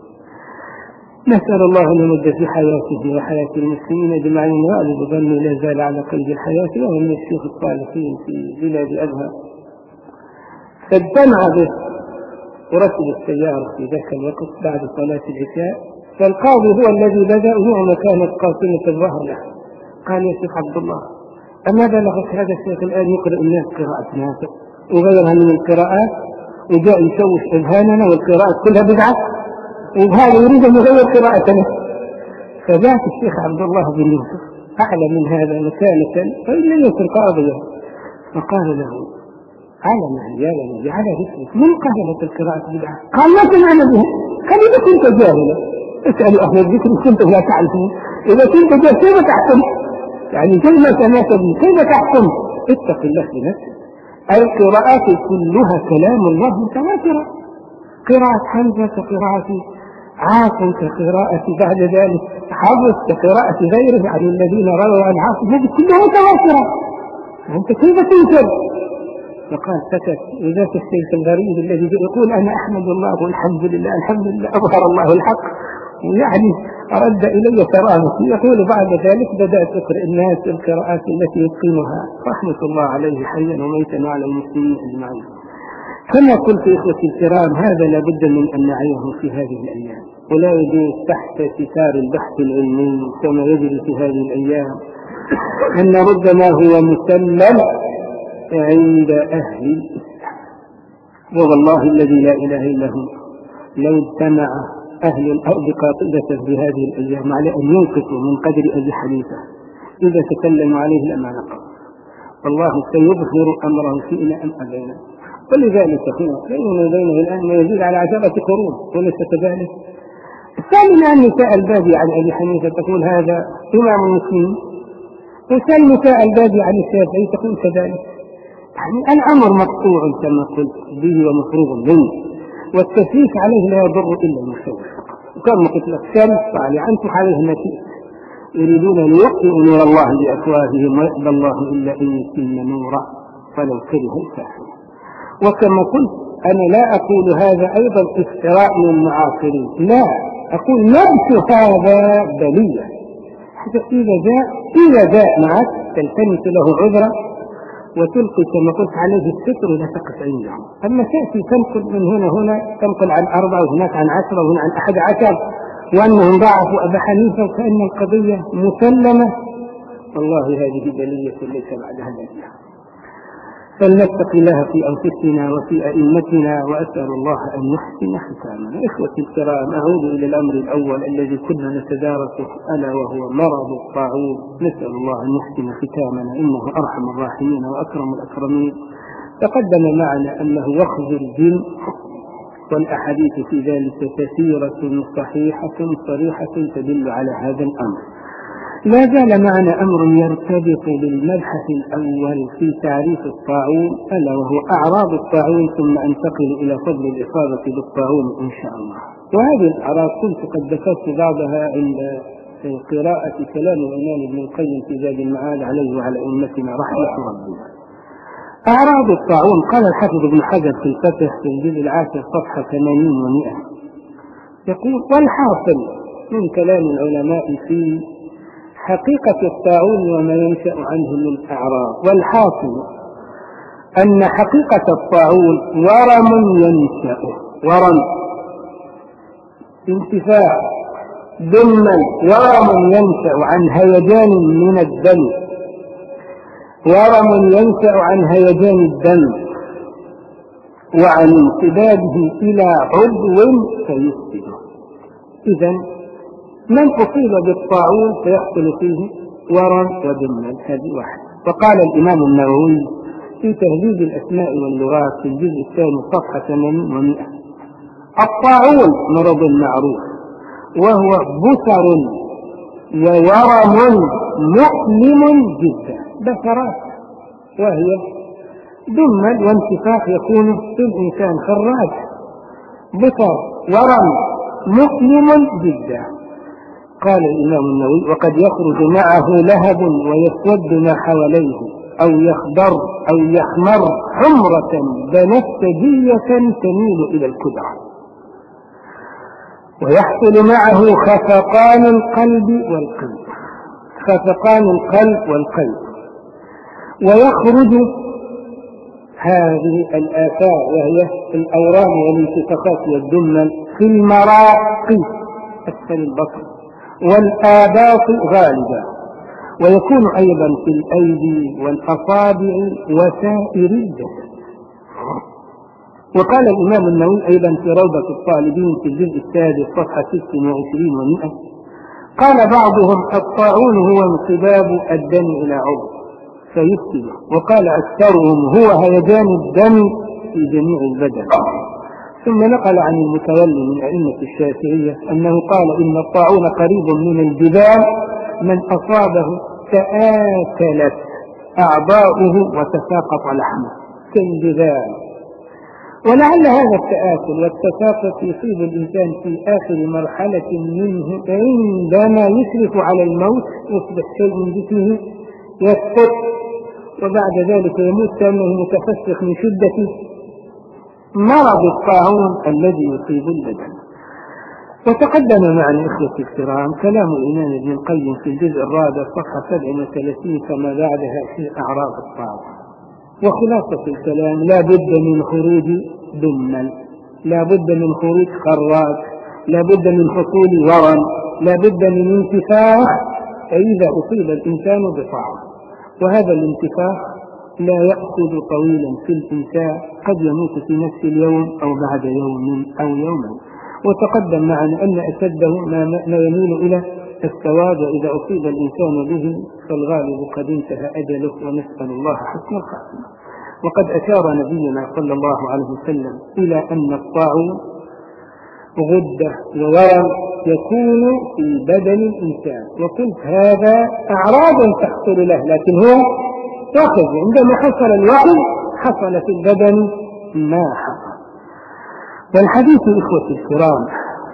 نسأل الله أن يمد في حياته وحياة المسلمين أجمعين، وأعلم ظني لا زال على قيد الحياة، وهو من الشيوخ الصالحين في بلاد أزهر. فاجتمع به وركب السيارة في ذاك الوقت بعد صلاة العشاء، فالقاضي هو الذي بدأ يوم كانت قاسمة الظهر له. قال يا شيخ عبد الله أما بلغت هذا الشيخ الآن يقرأ الناس قراءة نافع وغيرها من القراءات، وجاء يشوش أذهاننا والقراءات كلها بدعة، وهذا يريد أن يغير قراءتنا. فجاء الشيخ عبد الله بن يوسف أعلى من هذا مكانة فإن لم يكن قاضيا، فقال له على من يا ولدي على رسلك من قهلت القراءة بدعة؟ قال ما سمعنا بها. قال إذا كنت جاهلا اسألوا أهل الذكر إن كنتم لا تعرفون، إذا كنت جاهل كيف تحكم؟ يعني كيف سمعت به كيف تحكم؟ اتق الله بنفسك. القراءات كلها كلام الله متواترة، قراءة حمزة كقراءة عاصم كقراءة بعد ذلك حفص كقراءة غيره عن الذين رووا عن عاصم، هذه كلها متواترة، أنت كيف تنكر؟ فقال سكت. وذاك الشيخ الغريب الذي يقول أنا أحمد الله والحمد لله الحمد لله أظهر الله الحق، ويعني أرد إلي كرامتي. يقول بعد ذلك بدأت أقرأ الناس القراءات التي يتقنها، رحمة الله عليه حيا وميتا وعلى المسلمين أجمعين. كما قلت إخوتي الكرام هذا لابد من أن نعيه في هذه الأيام، ولا يجوز تحت ستار البحث العلمي كما يجري في هذه الأيام أن نرد ما هو مسلم عند أهل الإسلام. والله الذي لا إله إلا هو لو اجتمع أهل الأرض قاطبة في هذه الأيام على أن ينقصوا من قدر أبي حنيفة إذا تكلموا عليه لما نقص، والله سيظهر أمره فينا أم أبينا. ولذلك هنا بيننا وبينه الآن ما يزيد على عشرة قرون، وليس كذلك. الثاني الآن نساء البادي عن أبي حنيفة تقول هذا إمام المسلمين، وثاني نساء البادي عن الشافعي تقول كذلك. يعني الأمر مقطوع كما قلت به ومفروض منه، والتسليك عليه لا يضر إلا المشوش. وكما قلت لك شمس طالعا عليه نتيجة، يريدون أن يطفئوا نور الله بأفواههم ويأبى الله إلا أن يتم نوره ولو كره الكافرون. وكما قلت أنا لا أقول هذا أيضا افتراء من المعاصرين، لا أقول نبت هذا بلية، حتى إذا جاء إذا جاء معك تلتمس له عذرا وتلقي كما قلت عليه الستر لا تقف عنده. أما تأتي تنقل من هنا هنا تنقل عن أربعة وهناك عن عشرة وهنا عن أحد عشر وأنهم ضعفوا أبا حنيفة وكأن القضية مسلمة، والله هذه بلية ليس بعدها بلية. فلنتق الله في أنفسنا وفي أئمتنا، وأسأل الله أن يحسن ختامنا. إخوتي الكرام أعود إلى الأمر الأول الذي كنا نتدارسه ألا وهو مرض الطاعون. نسأل الله أن يحسن ختامنا إنه أرحم الراحمين وأكرم الأكرمين. تقدم معنا أنه وخز الجن والأحاديث في ذلك كثيرة صحيحة صريحة تدل على هذا الأمر. لا زال معنا أمر يرتبط بالمبحث الأول في تعريف الطاعون ألا وهو أعراض الطاعون، ثم أنتقل إلى فضل الإصابة بالطاعون إن شاء الله. وهذه الأعراض كنت قد ذكرت بعضها عند قراءة كلام الإمام ابن القيم في زاد المعاد عليه وعلى أمتنا رحمة ربنا. أعراض الطاعون قال الحافظ ابن حجر في الفتح في الجزء العاشر صفحة ثمانين ومئة يقول والحاصل من كلام العلماء في حقيقة الطاعون وما ينشأ عنه من أعراض. والحاصل أن حقيقة الطاعون ورم ينشأ، ورم انتفاع دما، ورم ينشأ عن هيجان من الدم، ورم ينشأ عن هيجان الدم وعن انسداده إلى عضو فيفسده. إذن من أصيب بالطاعون فيحصل فيه ورم ودما، هذه واحدة. وقال الإمام النووي في تهذيب الأسماء واللغات في الجزء الثاني صفحة ثمانين ومئة: الطاعون مرض معروف وهو بثر وورم مؤلم جدا، بثرات وهي دما وانتفاخ يكون في الإنسان خراج، بثر ورم مؤلم جدا. قال الإمام النووي: وقد يخرج معه لهب ويسود ما حواليه أو يخضر أو يحمر حمرة بنفسجية تميل إلى الكدرة، ويحصل معه خفقان القلب والقلب، خفقان القلب والقلب، ويخرج هذه الآثار وهي الأورام والانتفاخات والدم في المراقي أسفل البطن والآباط غالبا، ويكون أيضا في الأيدي والأصابع وسائر الجسد. وقال الإمام النووي أيضا في روضة الطالبين في الجزء السادس صفحة ست وعشرين ومئة: قال بعضهم: الطاعون هو انقباب الدم إلى عضو فيفسده، وقال أكثرهم: هو هيجان الدم في جميع البدن. ثم نقل عن المتولي من أئمة الشافعية أنه قال: إن الطاعون قريب من الجبال، من أصابه تآكلت أعضاؤه وتساقط لحمه كالجبال. ولعل هذا التآكل والتساقط يصيب الإنسان في آخر مرحلة منه، عندما يشرف على الموت يصبح شيء من جسمه يسقط، وبعد ذلك يموت كأنه متفسخ من شدة مرض الطاعون الذي يصيب البدن. وتقدم معنا إخوتي الكرام كلام الإمام ابن القيم في الجزء الرابع صفحة سبع وثلاثين كما بعدها في أعراض الطاعون. وخلاصة الكلام: لا بد من خروج دما، لا بد من خروج خراج، لا بد من حصول ورم، لا بد من انتفاخ إذا أصيب الإنسان بطاعون. وهذا الانتفاخ لا يأخذ طويلا في الإنسان، قد يموت في نفس اليوم أو بعد يوم أو يومين. وتقدم معنا أن أشده ما يميل إلى السواد، وإذا أصيب الإنسان به فالغالب قد انتهى أجله، ونسأل الله حسن الخاتمة. وقد أشار نبينا صلى الله عليه وسلم إلى أن الطاعون غدة وورم يكون في بدن الإنسان، وقلت هذا أعراض تحصل له، لكن هو وقف عندما حصل الوقف حصل في البدن ما حصل. والحديث إخوتي الكرام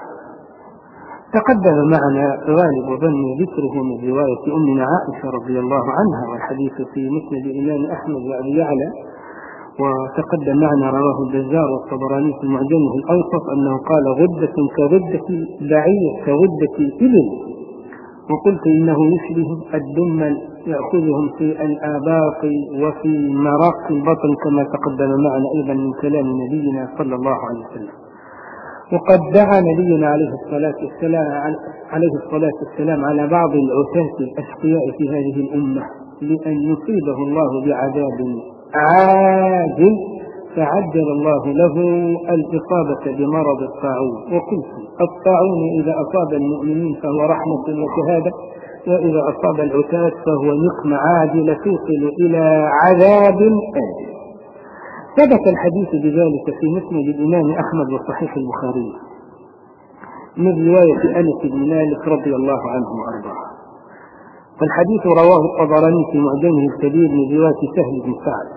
تقدم معنا غالب ظني ذكره من رواية أمنا عائشة رضي الله عنها، والحديث في مسند الإمام أحمد وأبي يعلى. وتقدم معنا رواه البزار والطبراني في معجمه الأوسط أنه قال: غدة كغدة بعير كغدة إبل. وقلت إنه يشبه الدم يأخذهم في الآباط وفي مراق البطن كما تقدم معنا أيضا من كلام نبينا صلى الله عليه وسلم. وقد دعا نبينا عليه الصلاة والسلام عليه الصلاة والسلام على بعض العتاة الأشقياء في هذه الأمة لأن يصيبه الله بعذاب عاجل، فعجل الله له الإصابة بمرض الطاعون. وقلت: الطاعون إذا أصاب المؤمنين فهو رحمة وشهادة، وإذا أصاب العتاة فهو نقمة عاجلة توصل إلى عذاب آجل. ثبت الحديث بذلك في مسند الإمام أحمد وصحيح البخاري من رواية أنس بن مالك رضي الله عنه وأرضاه. والحديث رواه الطبراني في معجمه الكبير من رواية سهل بن سعد،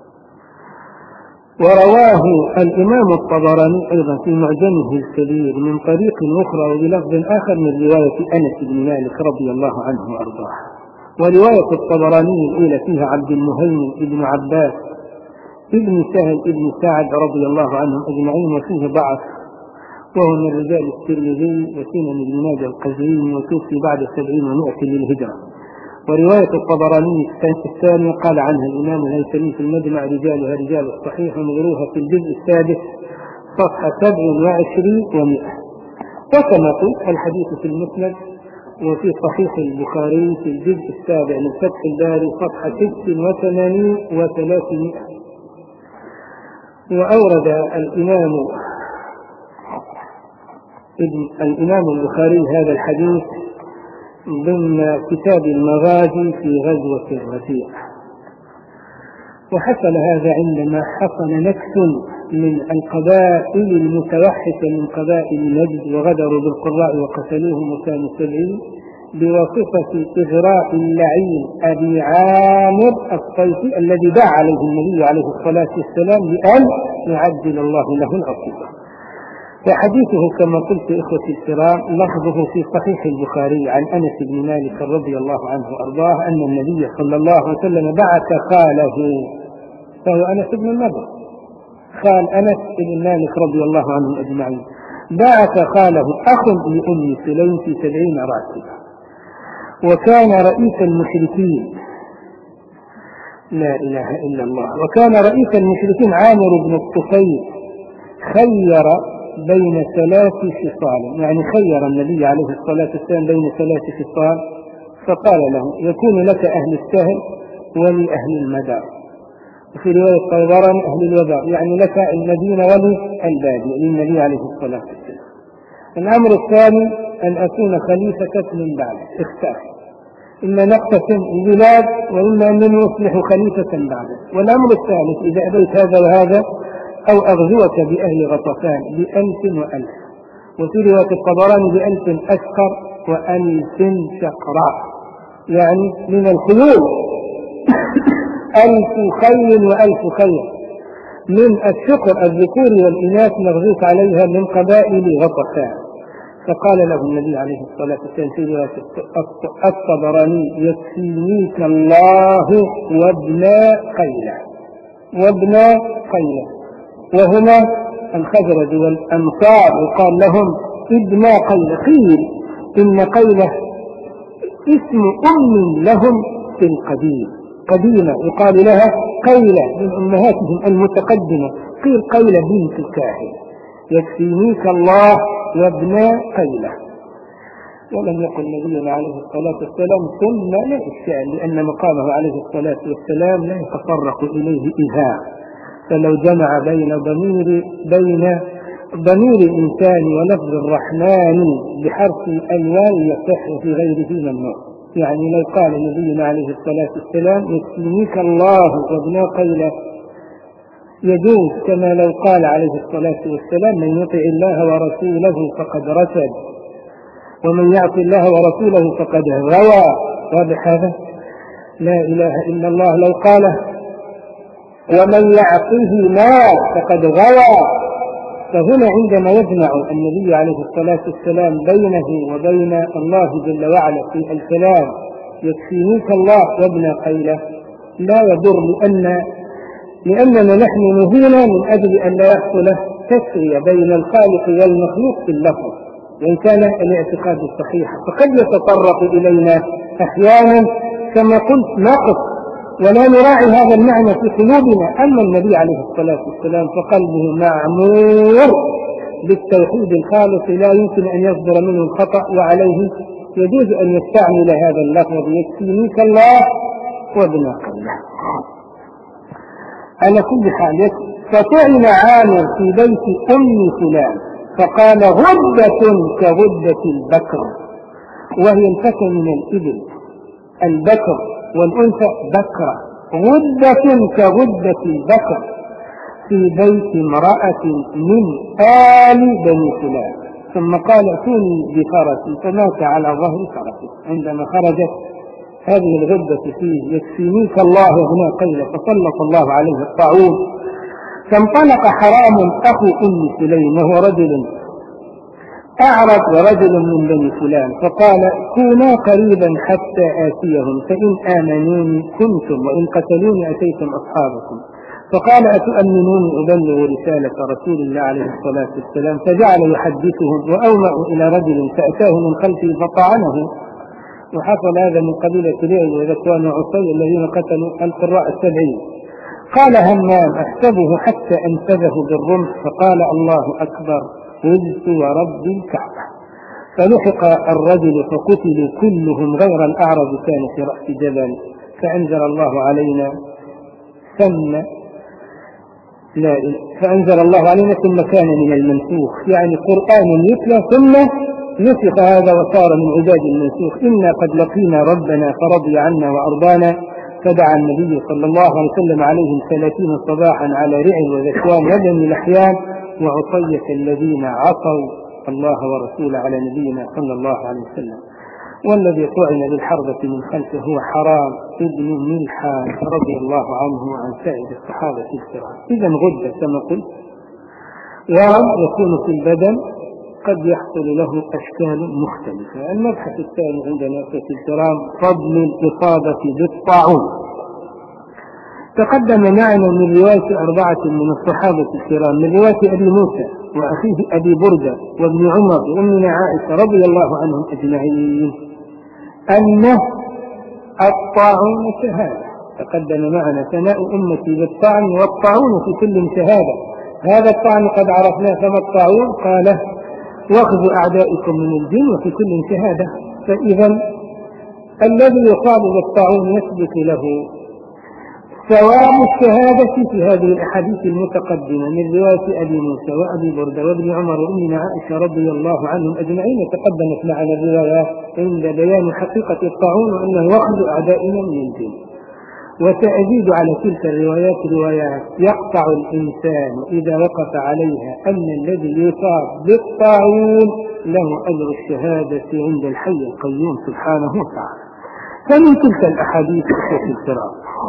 ورواه الإمام الطبراني أيضا في معجمه الكبير من طريق أخرى وبلفظ آخر من رواية أنس بن مالك رضي الله عنه وأرضاه. ورواية الطبراني الأولى فيها عبد المهيمن ابن عباس ابن سهل ابن سعد رضي الله عنهم أجمعين، وفيه ضعف. وهو من رجال الترمذي وسنن ابن ماجه القزويني وتوفي بعد سبعين ومائة للهجرة. ورواية الطبراني الثانية قال عنها الإمام الهيثمي في المجمع رجالها رجال الصحيح ونظروها في الجزء السادس صفحة سبع وعشرين ومئة. وكما قلت الحديث في المسند وفي صحيح البخاري في الجزء السابع من فتح الباري صفحة ست وثمانين وثلاثمائة. وأورد الإمام الإمام البخاري هذا الحديث ضمن كتاب المغازي في غزوة الربيع. وحصل هذا عندما حصل نكس من القبائل المتوحشة من قبائل نجد وغدروا بالقراء وقتلوهم وكانوا سبعين بواسطة إغراء اللعين أبي عامر الصيفي الذي دعا عليه النبي عليه الصلاة والسلام بأن يعجل الله له العقوبة. فحديثه كما قلت إخوتي الكرام لفظه في صحيح البخاري عن أنس بن مالك رضي الله عنه وأرضاه أن النبي صلى الله عليه وسلم بعث خاله، فهو أنس بن النضر خال أنس بن مالك رضي الله عنه أجمعين، بعث خاله أخ لأم سليم في سبعين راتبا، وكان رئيس المشركين لا إله إلا الله وكان رئيس المشركين عامر بن الطفيل خير بين ثلاث خصال، يعني خير النبي عليه الصلاة والسلام بين ثلاث خصال، فقال له يكون لك أهل السهل ولأهل المدار، وفي رواية طيبران أهل الوباء، يعني لك المدينة وللبادية للنبي عليه الصلاة والسلام. الأمر الثاني أن أكون خليفة من بعد، اختار إما نقسم البلاد وإما أن نصلح خليفة بعده. والأمر الثالث إذا أبيت هذا وهذا أو أغزوك بأهل غطفان بألف وألف، وفي رواية الطبراني بألف أشقر وألف شقراء، يعني من الخيول ألف خيل وألف خيل، من الشقر الذكور والإناث نغزوك عليها من قبائل غطفان. فقال له النبي عليه الصلاة والسلام في رواية الطبراني يكفينيك الله وابن قيلة وابن قيلة، وهما الخزرج والأنصار، وقال لهم ابن قيلة. قيل إن قيلة اسم أم لهم في القديم، قديمة يقال لها قيلة من أمهاتهم المتقدمة، قيل قيلة بنت الكاهن. يكفينيك الله وابن قيلة. ولم يقل نبينا عليه الصلاة والسلام ثم لا إشكال، لأن مقامه عليه الصلاة والسلام لا يتطرق إليه إيذاء، فلو جمع بين ضمير بين ضمير الإنسان ولفظ الرحمن بحرف الواو يصح في غيره ممنوع. يعني لو قال نبينا عليه الصلاة والسلام يكفينيك الله وابن قيلة يجوز، كما لو قال عليه الصلاة والسلام من يطع الله ورسوله فقد رشد ومن يعص الله ورسوله فقد غوى. واضح هذا؟ لا إله إلا الله لو قال ومن يعصه ما فقد غوى. فهنا عندما يجمع النبي عليه الصلاة والسلام بينه وبين الله جل وعلا في الكلام يكفينيك الله وابن قيلة لا يضر، لأن لأننا نحن نهينا من أجل أن لا يحصل تسوية بين الخالق والمخلوق في اللفظ، وإن كان الاعتقاد الصحيح فقد يتطرق إلينا أحيانا كما قلت ناقص ولا نراعي هذا المعنى في قلوبنا. أما النبي عليه الصلاة والسلام فقلبه معمور بالتوحيد الخالص لا يمكن أن يصدر منه الخطأ، وعليه يجوز أن يستعمل هذا اللفظ يكفينيك الله وابن قيلة. على كل حال فطعن عامر في بيت أم فلان فقال غدة كغدة البكر، وهي الفتى من الإبل، البكر والأنثى بكرة، غدة كغدة البكر في بيت امرأة من آل بني فلان. ثم قال ائتوني بفرسي، فمات على ظهر فرسه. عندما خرجت هذه الغدة فيه يكفينيك الله وابن قيلة فسلط الله عليه الطاعون، فانطلق حرام أخو أم سليم وهو رجل أعرض ورجل من بني فلان، فقال كونا قريبا حتى آتيهم، فإن آمنوني كنتم وإن قتلوني أتيتم أصحابكم. فقال أتؤمنون أبلغ رسالة رسول الله عليه الصلاة والسلام؟ فجعل يحدثهم وأومأ إلى رجل فأتاه من خلفه فطعنه، وحصل هذا من قبيلة رعل وذكوان وعصي الذين قتلوا القراء السبعين. قال همام أحسبه حتى أنفذه بالرمح، فقال الله أكبر فزت ورب الكعبة. فلحق الرجل فقتلوا كلهم غير الأعرج كان في رأس جبل، فأنزل الله علينا ثم لا فأنزل الله علينا ثم كان من المنسوخ، يعني قرآن يتلى ثم نسخ هذا وصار من عداد المنسوخ. إنا قد لقينا ربنا فرضي عنا وأرضانا. فدعا النبي صلى الله عليه وسلم عليهم ثلاثين صباحا على رعل وذكوان وبني لحيان وعصية الذين عصوا الله ورسوله على نبينا صلى الله عليه وسلم. والذي طعن بالحربة من خلفه هو حرام ابن ملحان رضي الله عنه وعن سائر الصحابة الكرام. إذا غد كما قلت، ويكون في البدن قد يحصل له أشكال مختلفة. المبحث الثاني عندنا في الكرام فضل الإصابة بالطاعون. تقدم معنا من رواية أربعة من الصحابة الكرام، من رواية أبي موسى وأخيه أبي بردة وابن عمر وأمنا عائشة رضي الله عنهم أجمعين أن الطاعون شهادة. تقدم معنا ثناء أمتي بالطعن والطاعون في كل شهادة. هذا الطعن قد عرفناه، فما الطاعون؟ قال واخذ أعدائكم من الجن وفي كل شهادة. فإذا الذي يصاب بالطاعون يثبت له ثواب الشهادة في هذه الأحاديث المتقدمة من رواية أبي موسى وأبي بردة وابن عمر وأمنا عائشة رضي الله عنهم أجمعين. تقدمت معنا الروايات عند بيان حقيقة الطاعون وأنه يأخذ أعدائنا من الجن. وسأزيد على تلك الروايات روايات يقطع الإنسان إذا وقف عليها أن الذي يصاب بالطاعون له أجر الشهادة عند الحي القيوم سبحانه وتعالى. فمن تلك الأحاديث الكرام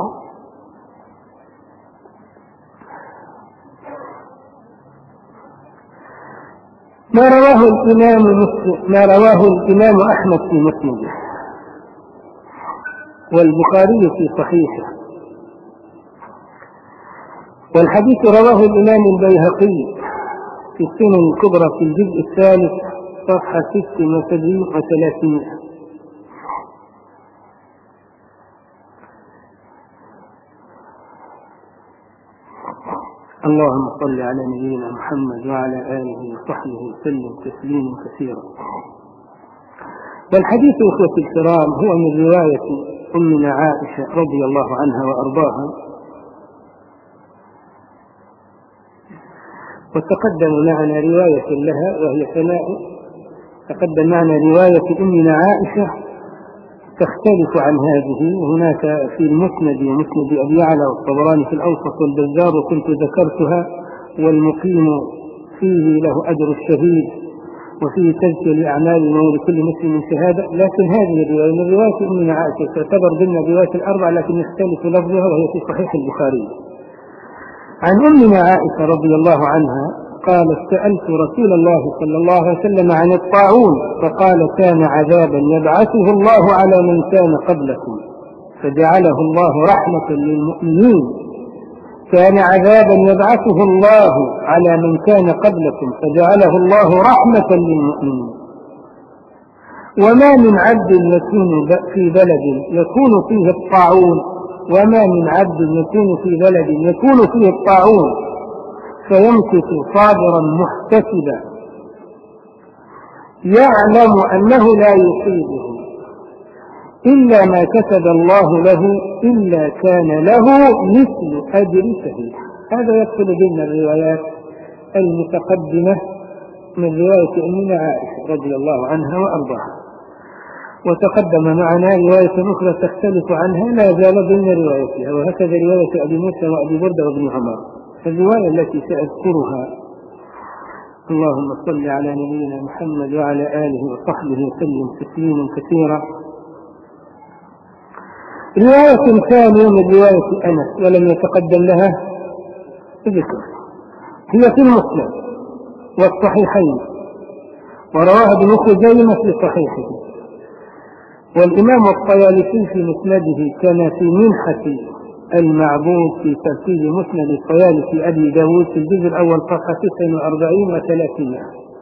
ما رواه الإمام مسلم ما رواه الإمام أحمد في مسنده والبخاري في صحيحه، والحديث رواه الإمام البيهقي في السنن الكبرى في الجزء الثالث صفحة ست وسبعين وثلاثين. اللهم صل على نبينا محمد وعلى آله وصحبه وسلم تسليما كثيرا. والحديث أخوتي الكرام هو من رواية أمنا عائشة رضي الله عنها وأرضاها، وتقدم معنا رواية لها وهي ثناء تقدم معنا رواية أمنا عائشة تختلف عن هذه. وهناك في المسند ومسند أبي يعلى والطبراني في الأوسط والبزار وكنت ذكرتها، والمقيم فيه له أجر الشهيد وفيه تزكية لأعمال ولكل مسلم شهادة. لكن هذه الرواية من رواية أمنا عائشة تعتبر ضمن رواية الأربعة لكن يختلف لفظها وهي في صحيح البخاري. عن أمنا عائشة رضي الله عنها قالت سألت رسول الله صلى الله عليه وسلم عن الطاعون فقال كان عذابا يبعثه الله على من كان قبلكم فجعله الله رحمة للمؤمنين. كان عذابا يبعثه الله على من كان قبلكم فجعله الله رحمة للمؤمنين. وما من عبد يكون في بلد يكون فيه الطاعون وما من عبد يكون في بلد يكون فيه الطاعون فيمكث صابرا محتسبا يعلم أنه لا يصيبه إلا ما كتب الله له إلا كان له مثل أجر شهيد. هذا يدخل ضمن الروايات المتقدمة من رواية أمنا عائشة رضي الله عنها وأرضاها. وتقدم معنا رواية أخرى تختلف عنها لا زال ضمن روايتها، وهكذا رواية أبي موسى وأبي بردة وابن عمر. الرواية التي سأذكرها اللهم صل على نبينا محمد وعلى آله وصحبه وسلم تسليما كثيرا. رواية ثانية من رواية أنس ولم يتقدم لها ذكر، هي في المسند والصحيحين ورواها ابن خزيمة في صحيحه، والإمام الطيالسي في مسنده كان في منحة المعبود في ترتيب مسند الطيالسي أبي داود في الجزء الأول صفحة تسعة وأربعين وثلاثين.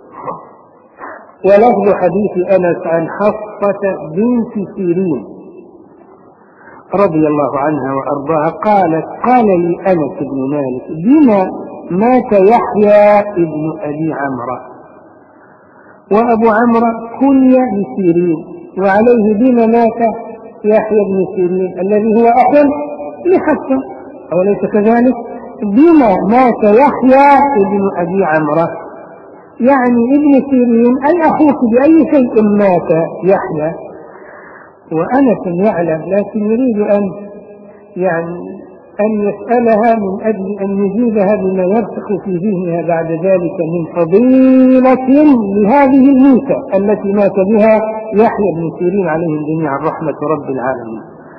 ولفظ حديث أنس عن حفصة بنت سيرين رضي الله عنها وأرضاها قالت: قال لي أنس بن مالك: بما مات يحيى ابن أبي عمرو، وأبو عمرو كني بسيرين، وعليه بما مات يحيى بن سيرين الذي هو أخ لحفصة، أوليس كذلك؟ بما مات يحيى ابن أبي عمرو، يعني ابن سيرين أي أخوك بأي شيء مات يحيى. وأنس يعلم، لكن يريد أن يعني أن يسألها من أجل أن يجيبها بما يرسخ في ذهنها بعد ذلك من فضيلة لهذه الموتى التي مات بها يحيى بن سيرين عليهم جميعا رحمة رب العالمين.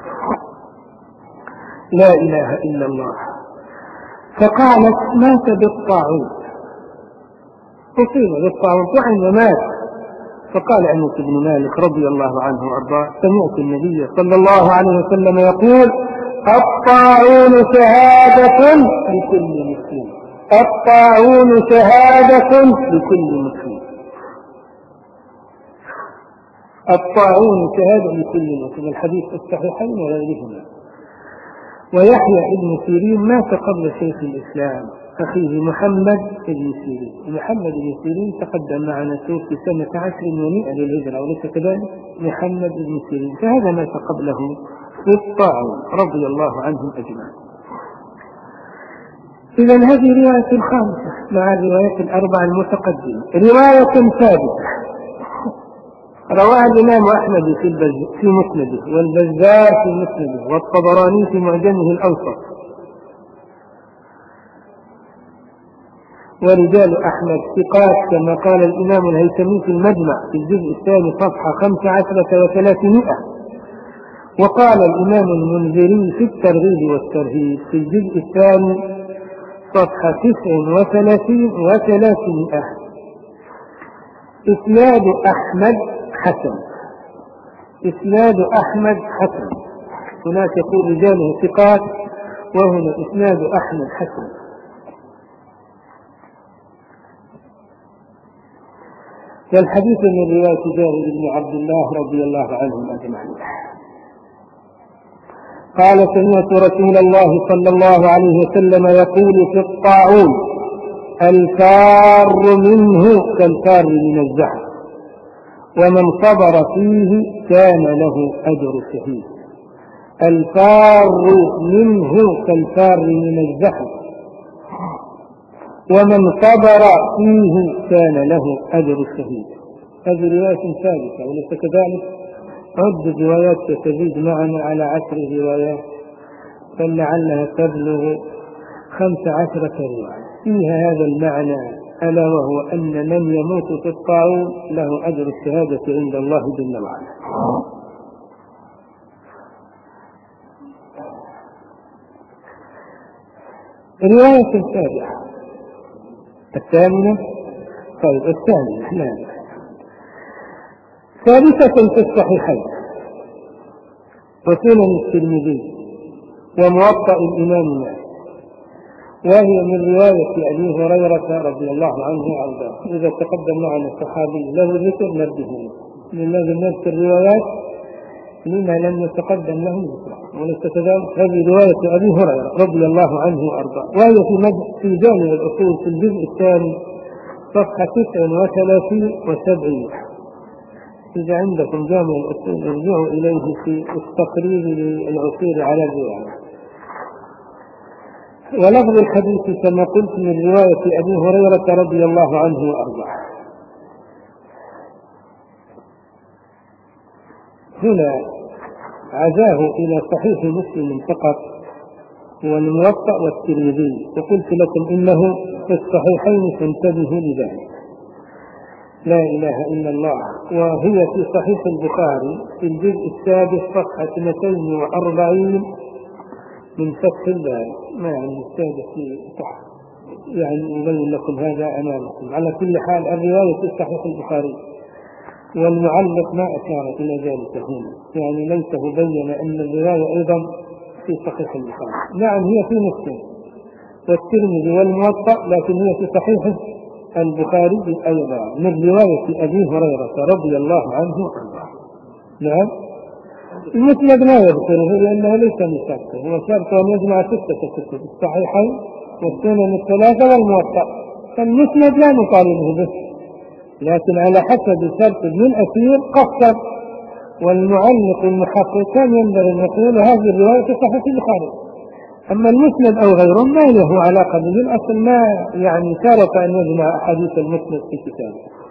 لا إله إلا الله. فقالت: مات بالطاعون، أصيب بالطاعون طعن ومات. فقال أنس بن مالك رضي الله عنه وأرضاه: سمعت النبي صلى الله عليه وسلم يقول: الطاعون شهادة لكل مسلم، الطاعون شهادة لكل مسلم، الطاعون شهادة لكل مسلم. الحديث الصحيحين وغيرهما. ويحيى ابن سيرين مات قبل شيخ الإسلام أخيه محمد بن سيرين. محمد بن سيرين تقدم معنا سوف في سنة عشر ومئة للهجرة، وليس كذلك؟ محمد بن سيرين، فهذا مات قبله في الطاعون رضي الله عنهم أجمعين. إذن هذه رواية الخامسة مع الروايات الأربعة المتقدمة. رواية ثابتة رواها الإمام أحمد في مسنده، والبزار في مسنده، والطبراني في معجمه الأوسط. ورجال أحمد ثقات كما قال الإمام الهيثمي في المجمع في الجزء الثاني صفحة خمس عشرة وثلاثمائة. وقال الإمام المنذري في الترغيب والترهيب في الجزء الثاني صفحة تسع وثلاثين وثلاثمائة: إسناد أحمد حسن، إسناد أحمد حسن. هناك يقول رجاله ثقات، وهنا إسناد أحمد حسن. والحديث من رواية جابر بن عبد الله رضي الله عنهم أجمعين قال: سمعت رسول الله صلى الله عليه وسلم يقول في الطاعون: الفار منه كالفار من الزحف، ومن صبر فيه كان له أجر شهيد. الفار منه كالفار من الزحف، ومن صبر فيه كان له أجر الشهيد. هذه رواية ثابتة، وليس كذلك؟ عد الروايات تزيد معنا على عشر روايات، فلعلها تبلغ خمس عشرة رواية فيها هذا المعنى، ألا وهو أن من يموت في الطاعون له أجر الشهادة عند الله جل وعلا. رواية سابعة الثامنة. طيب الثامنة لا ثالثة في الصحيحين وسنن الترمذي وموطأ الإمام مالك، وهي من رواية أبي هريرة رضي الله عنه وأرضاه. إذا تقدم معنا الصحابي له ذكر نرده، لماذا نذكر الروايات لما لم يتقدم له ذكر، وليس كذلك؟ هذه رواية أبي هريرة رضي الله عنه وأرضاه، وهي في في جامع الأصول في الجزء الثاني صفحة تسع وثلاثين وسبعين. إذا عندكم جامع الأصول ارجعوا إليه في التقرير للعصير على الرواية. ولفظ الحديث كما قلت من رواية أبي هريرة رضي الله عنه وأرضاه. هنا عزاه إلى صحيح مسلم فقط والموطأ والترمذي، وقلت لكم إنه في الصحيحين فانتبهوا لذلك. لا إله إلا الله. وهي في صحيح البخاري في الجزء السادس صفحة اثنتين وأربعين من فتح الباري. ما يعني السادس تحت، يعني أبين لكم هذا أمامكم. على كل حال الرواية في صحيح البخاري، والمعلق ما أشار إلى ذلك هنا، يعني ليته بين أن الرواية أيضا في صحيح البخاري. نعم هي في مسلم والترمذي والموطأ، لكن هي في صحيح البخاري أيضا من رواية أبي هريرة رضي الله عنه. نعم المسند ما يذكره لأنه ليس من شرطه، هو شرط أن يجمع ستة كتب: الصحيحين والسنن الثلاثة والموطأ، فالمسند لا نطالبه به، لكن على حسب شرط ابن الأثير قصر، والمعلق المحقق كان ينبغي أن يقول هذه الرواية في صحيح البخاري. أما المسند أو غيره ما له علاقة به، الأصل ما يعني شرط أن يجمع أحاديث المسند في كتابه.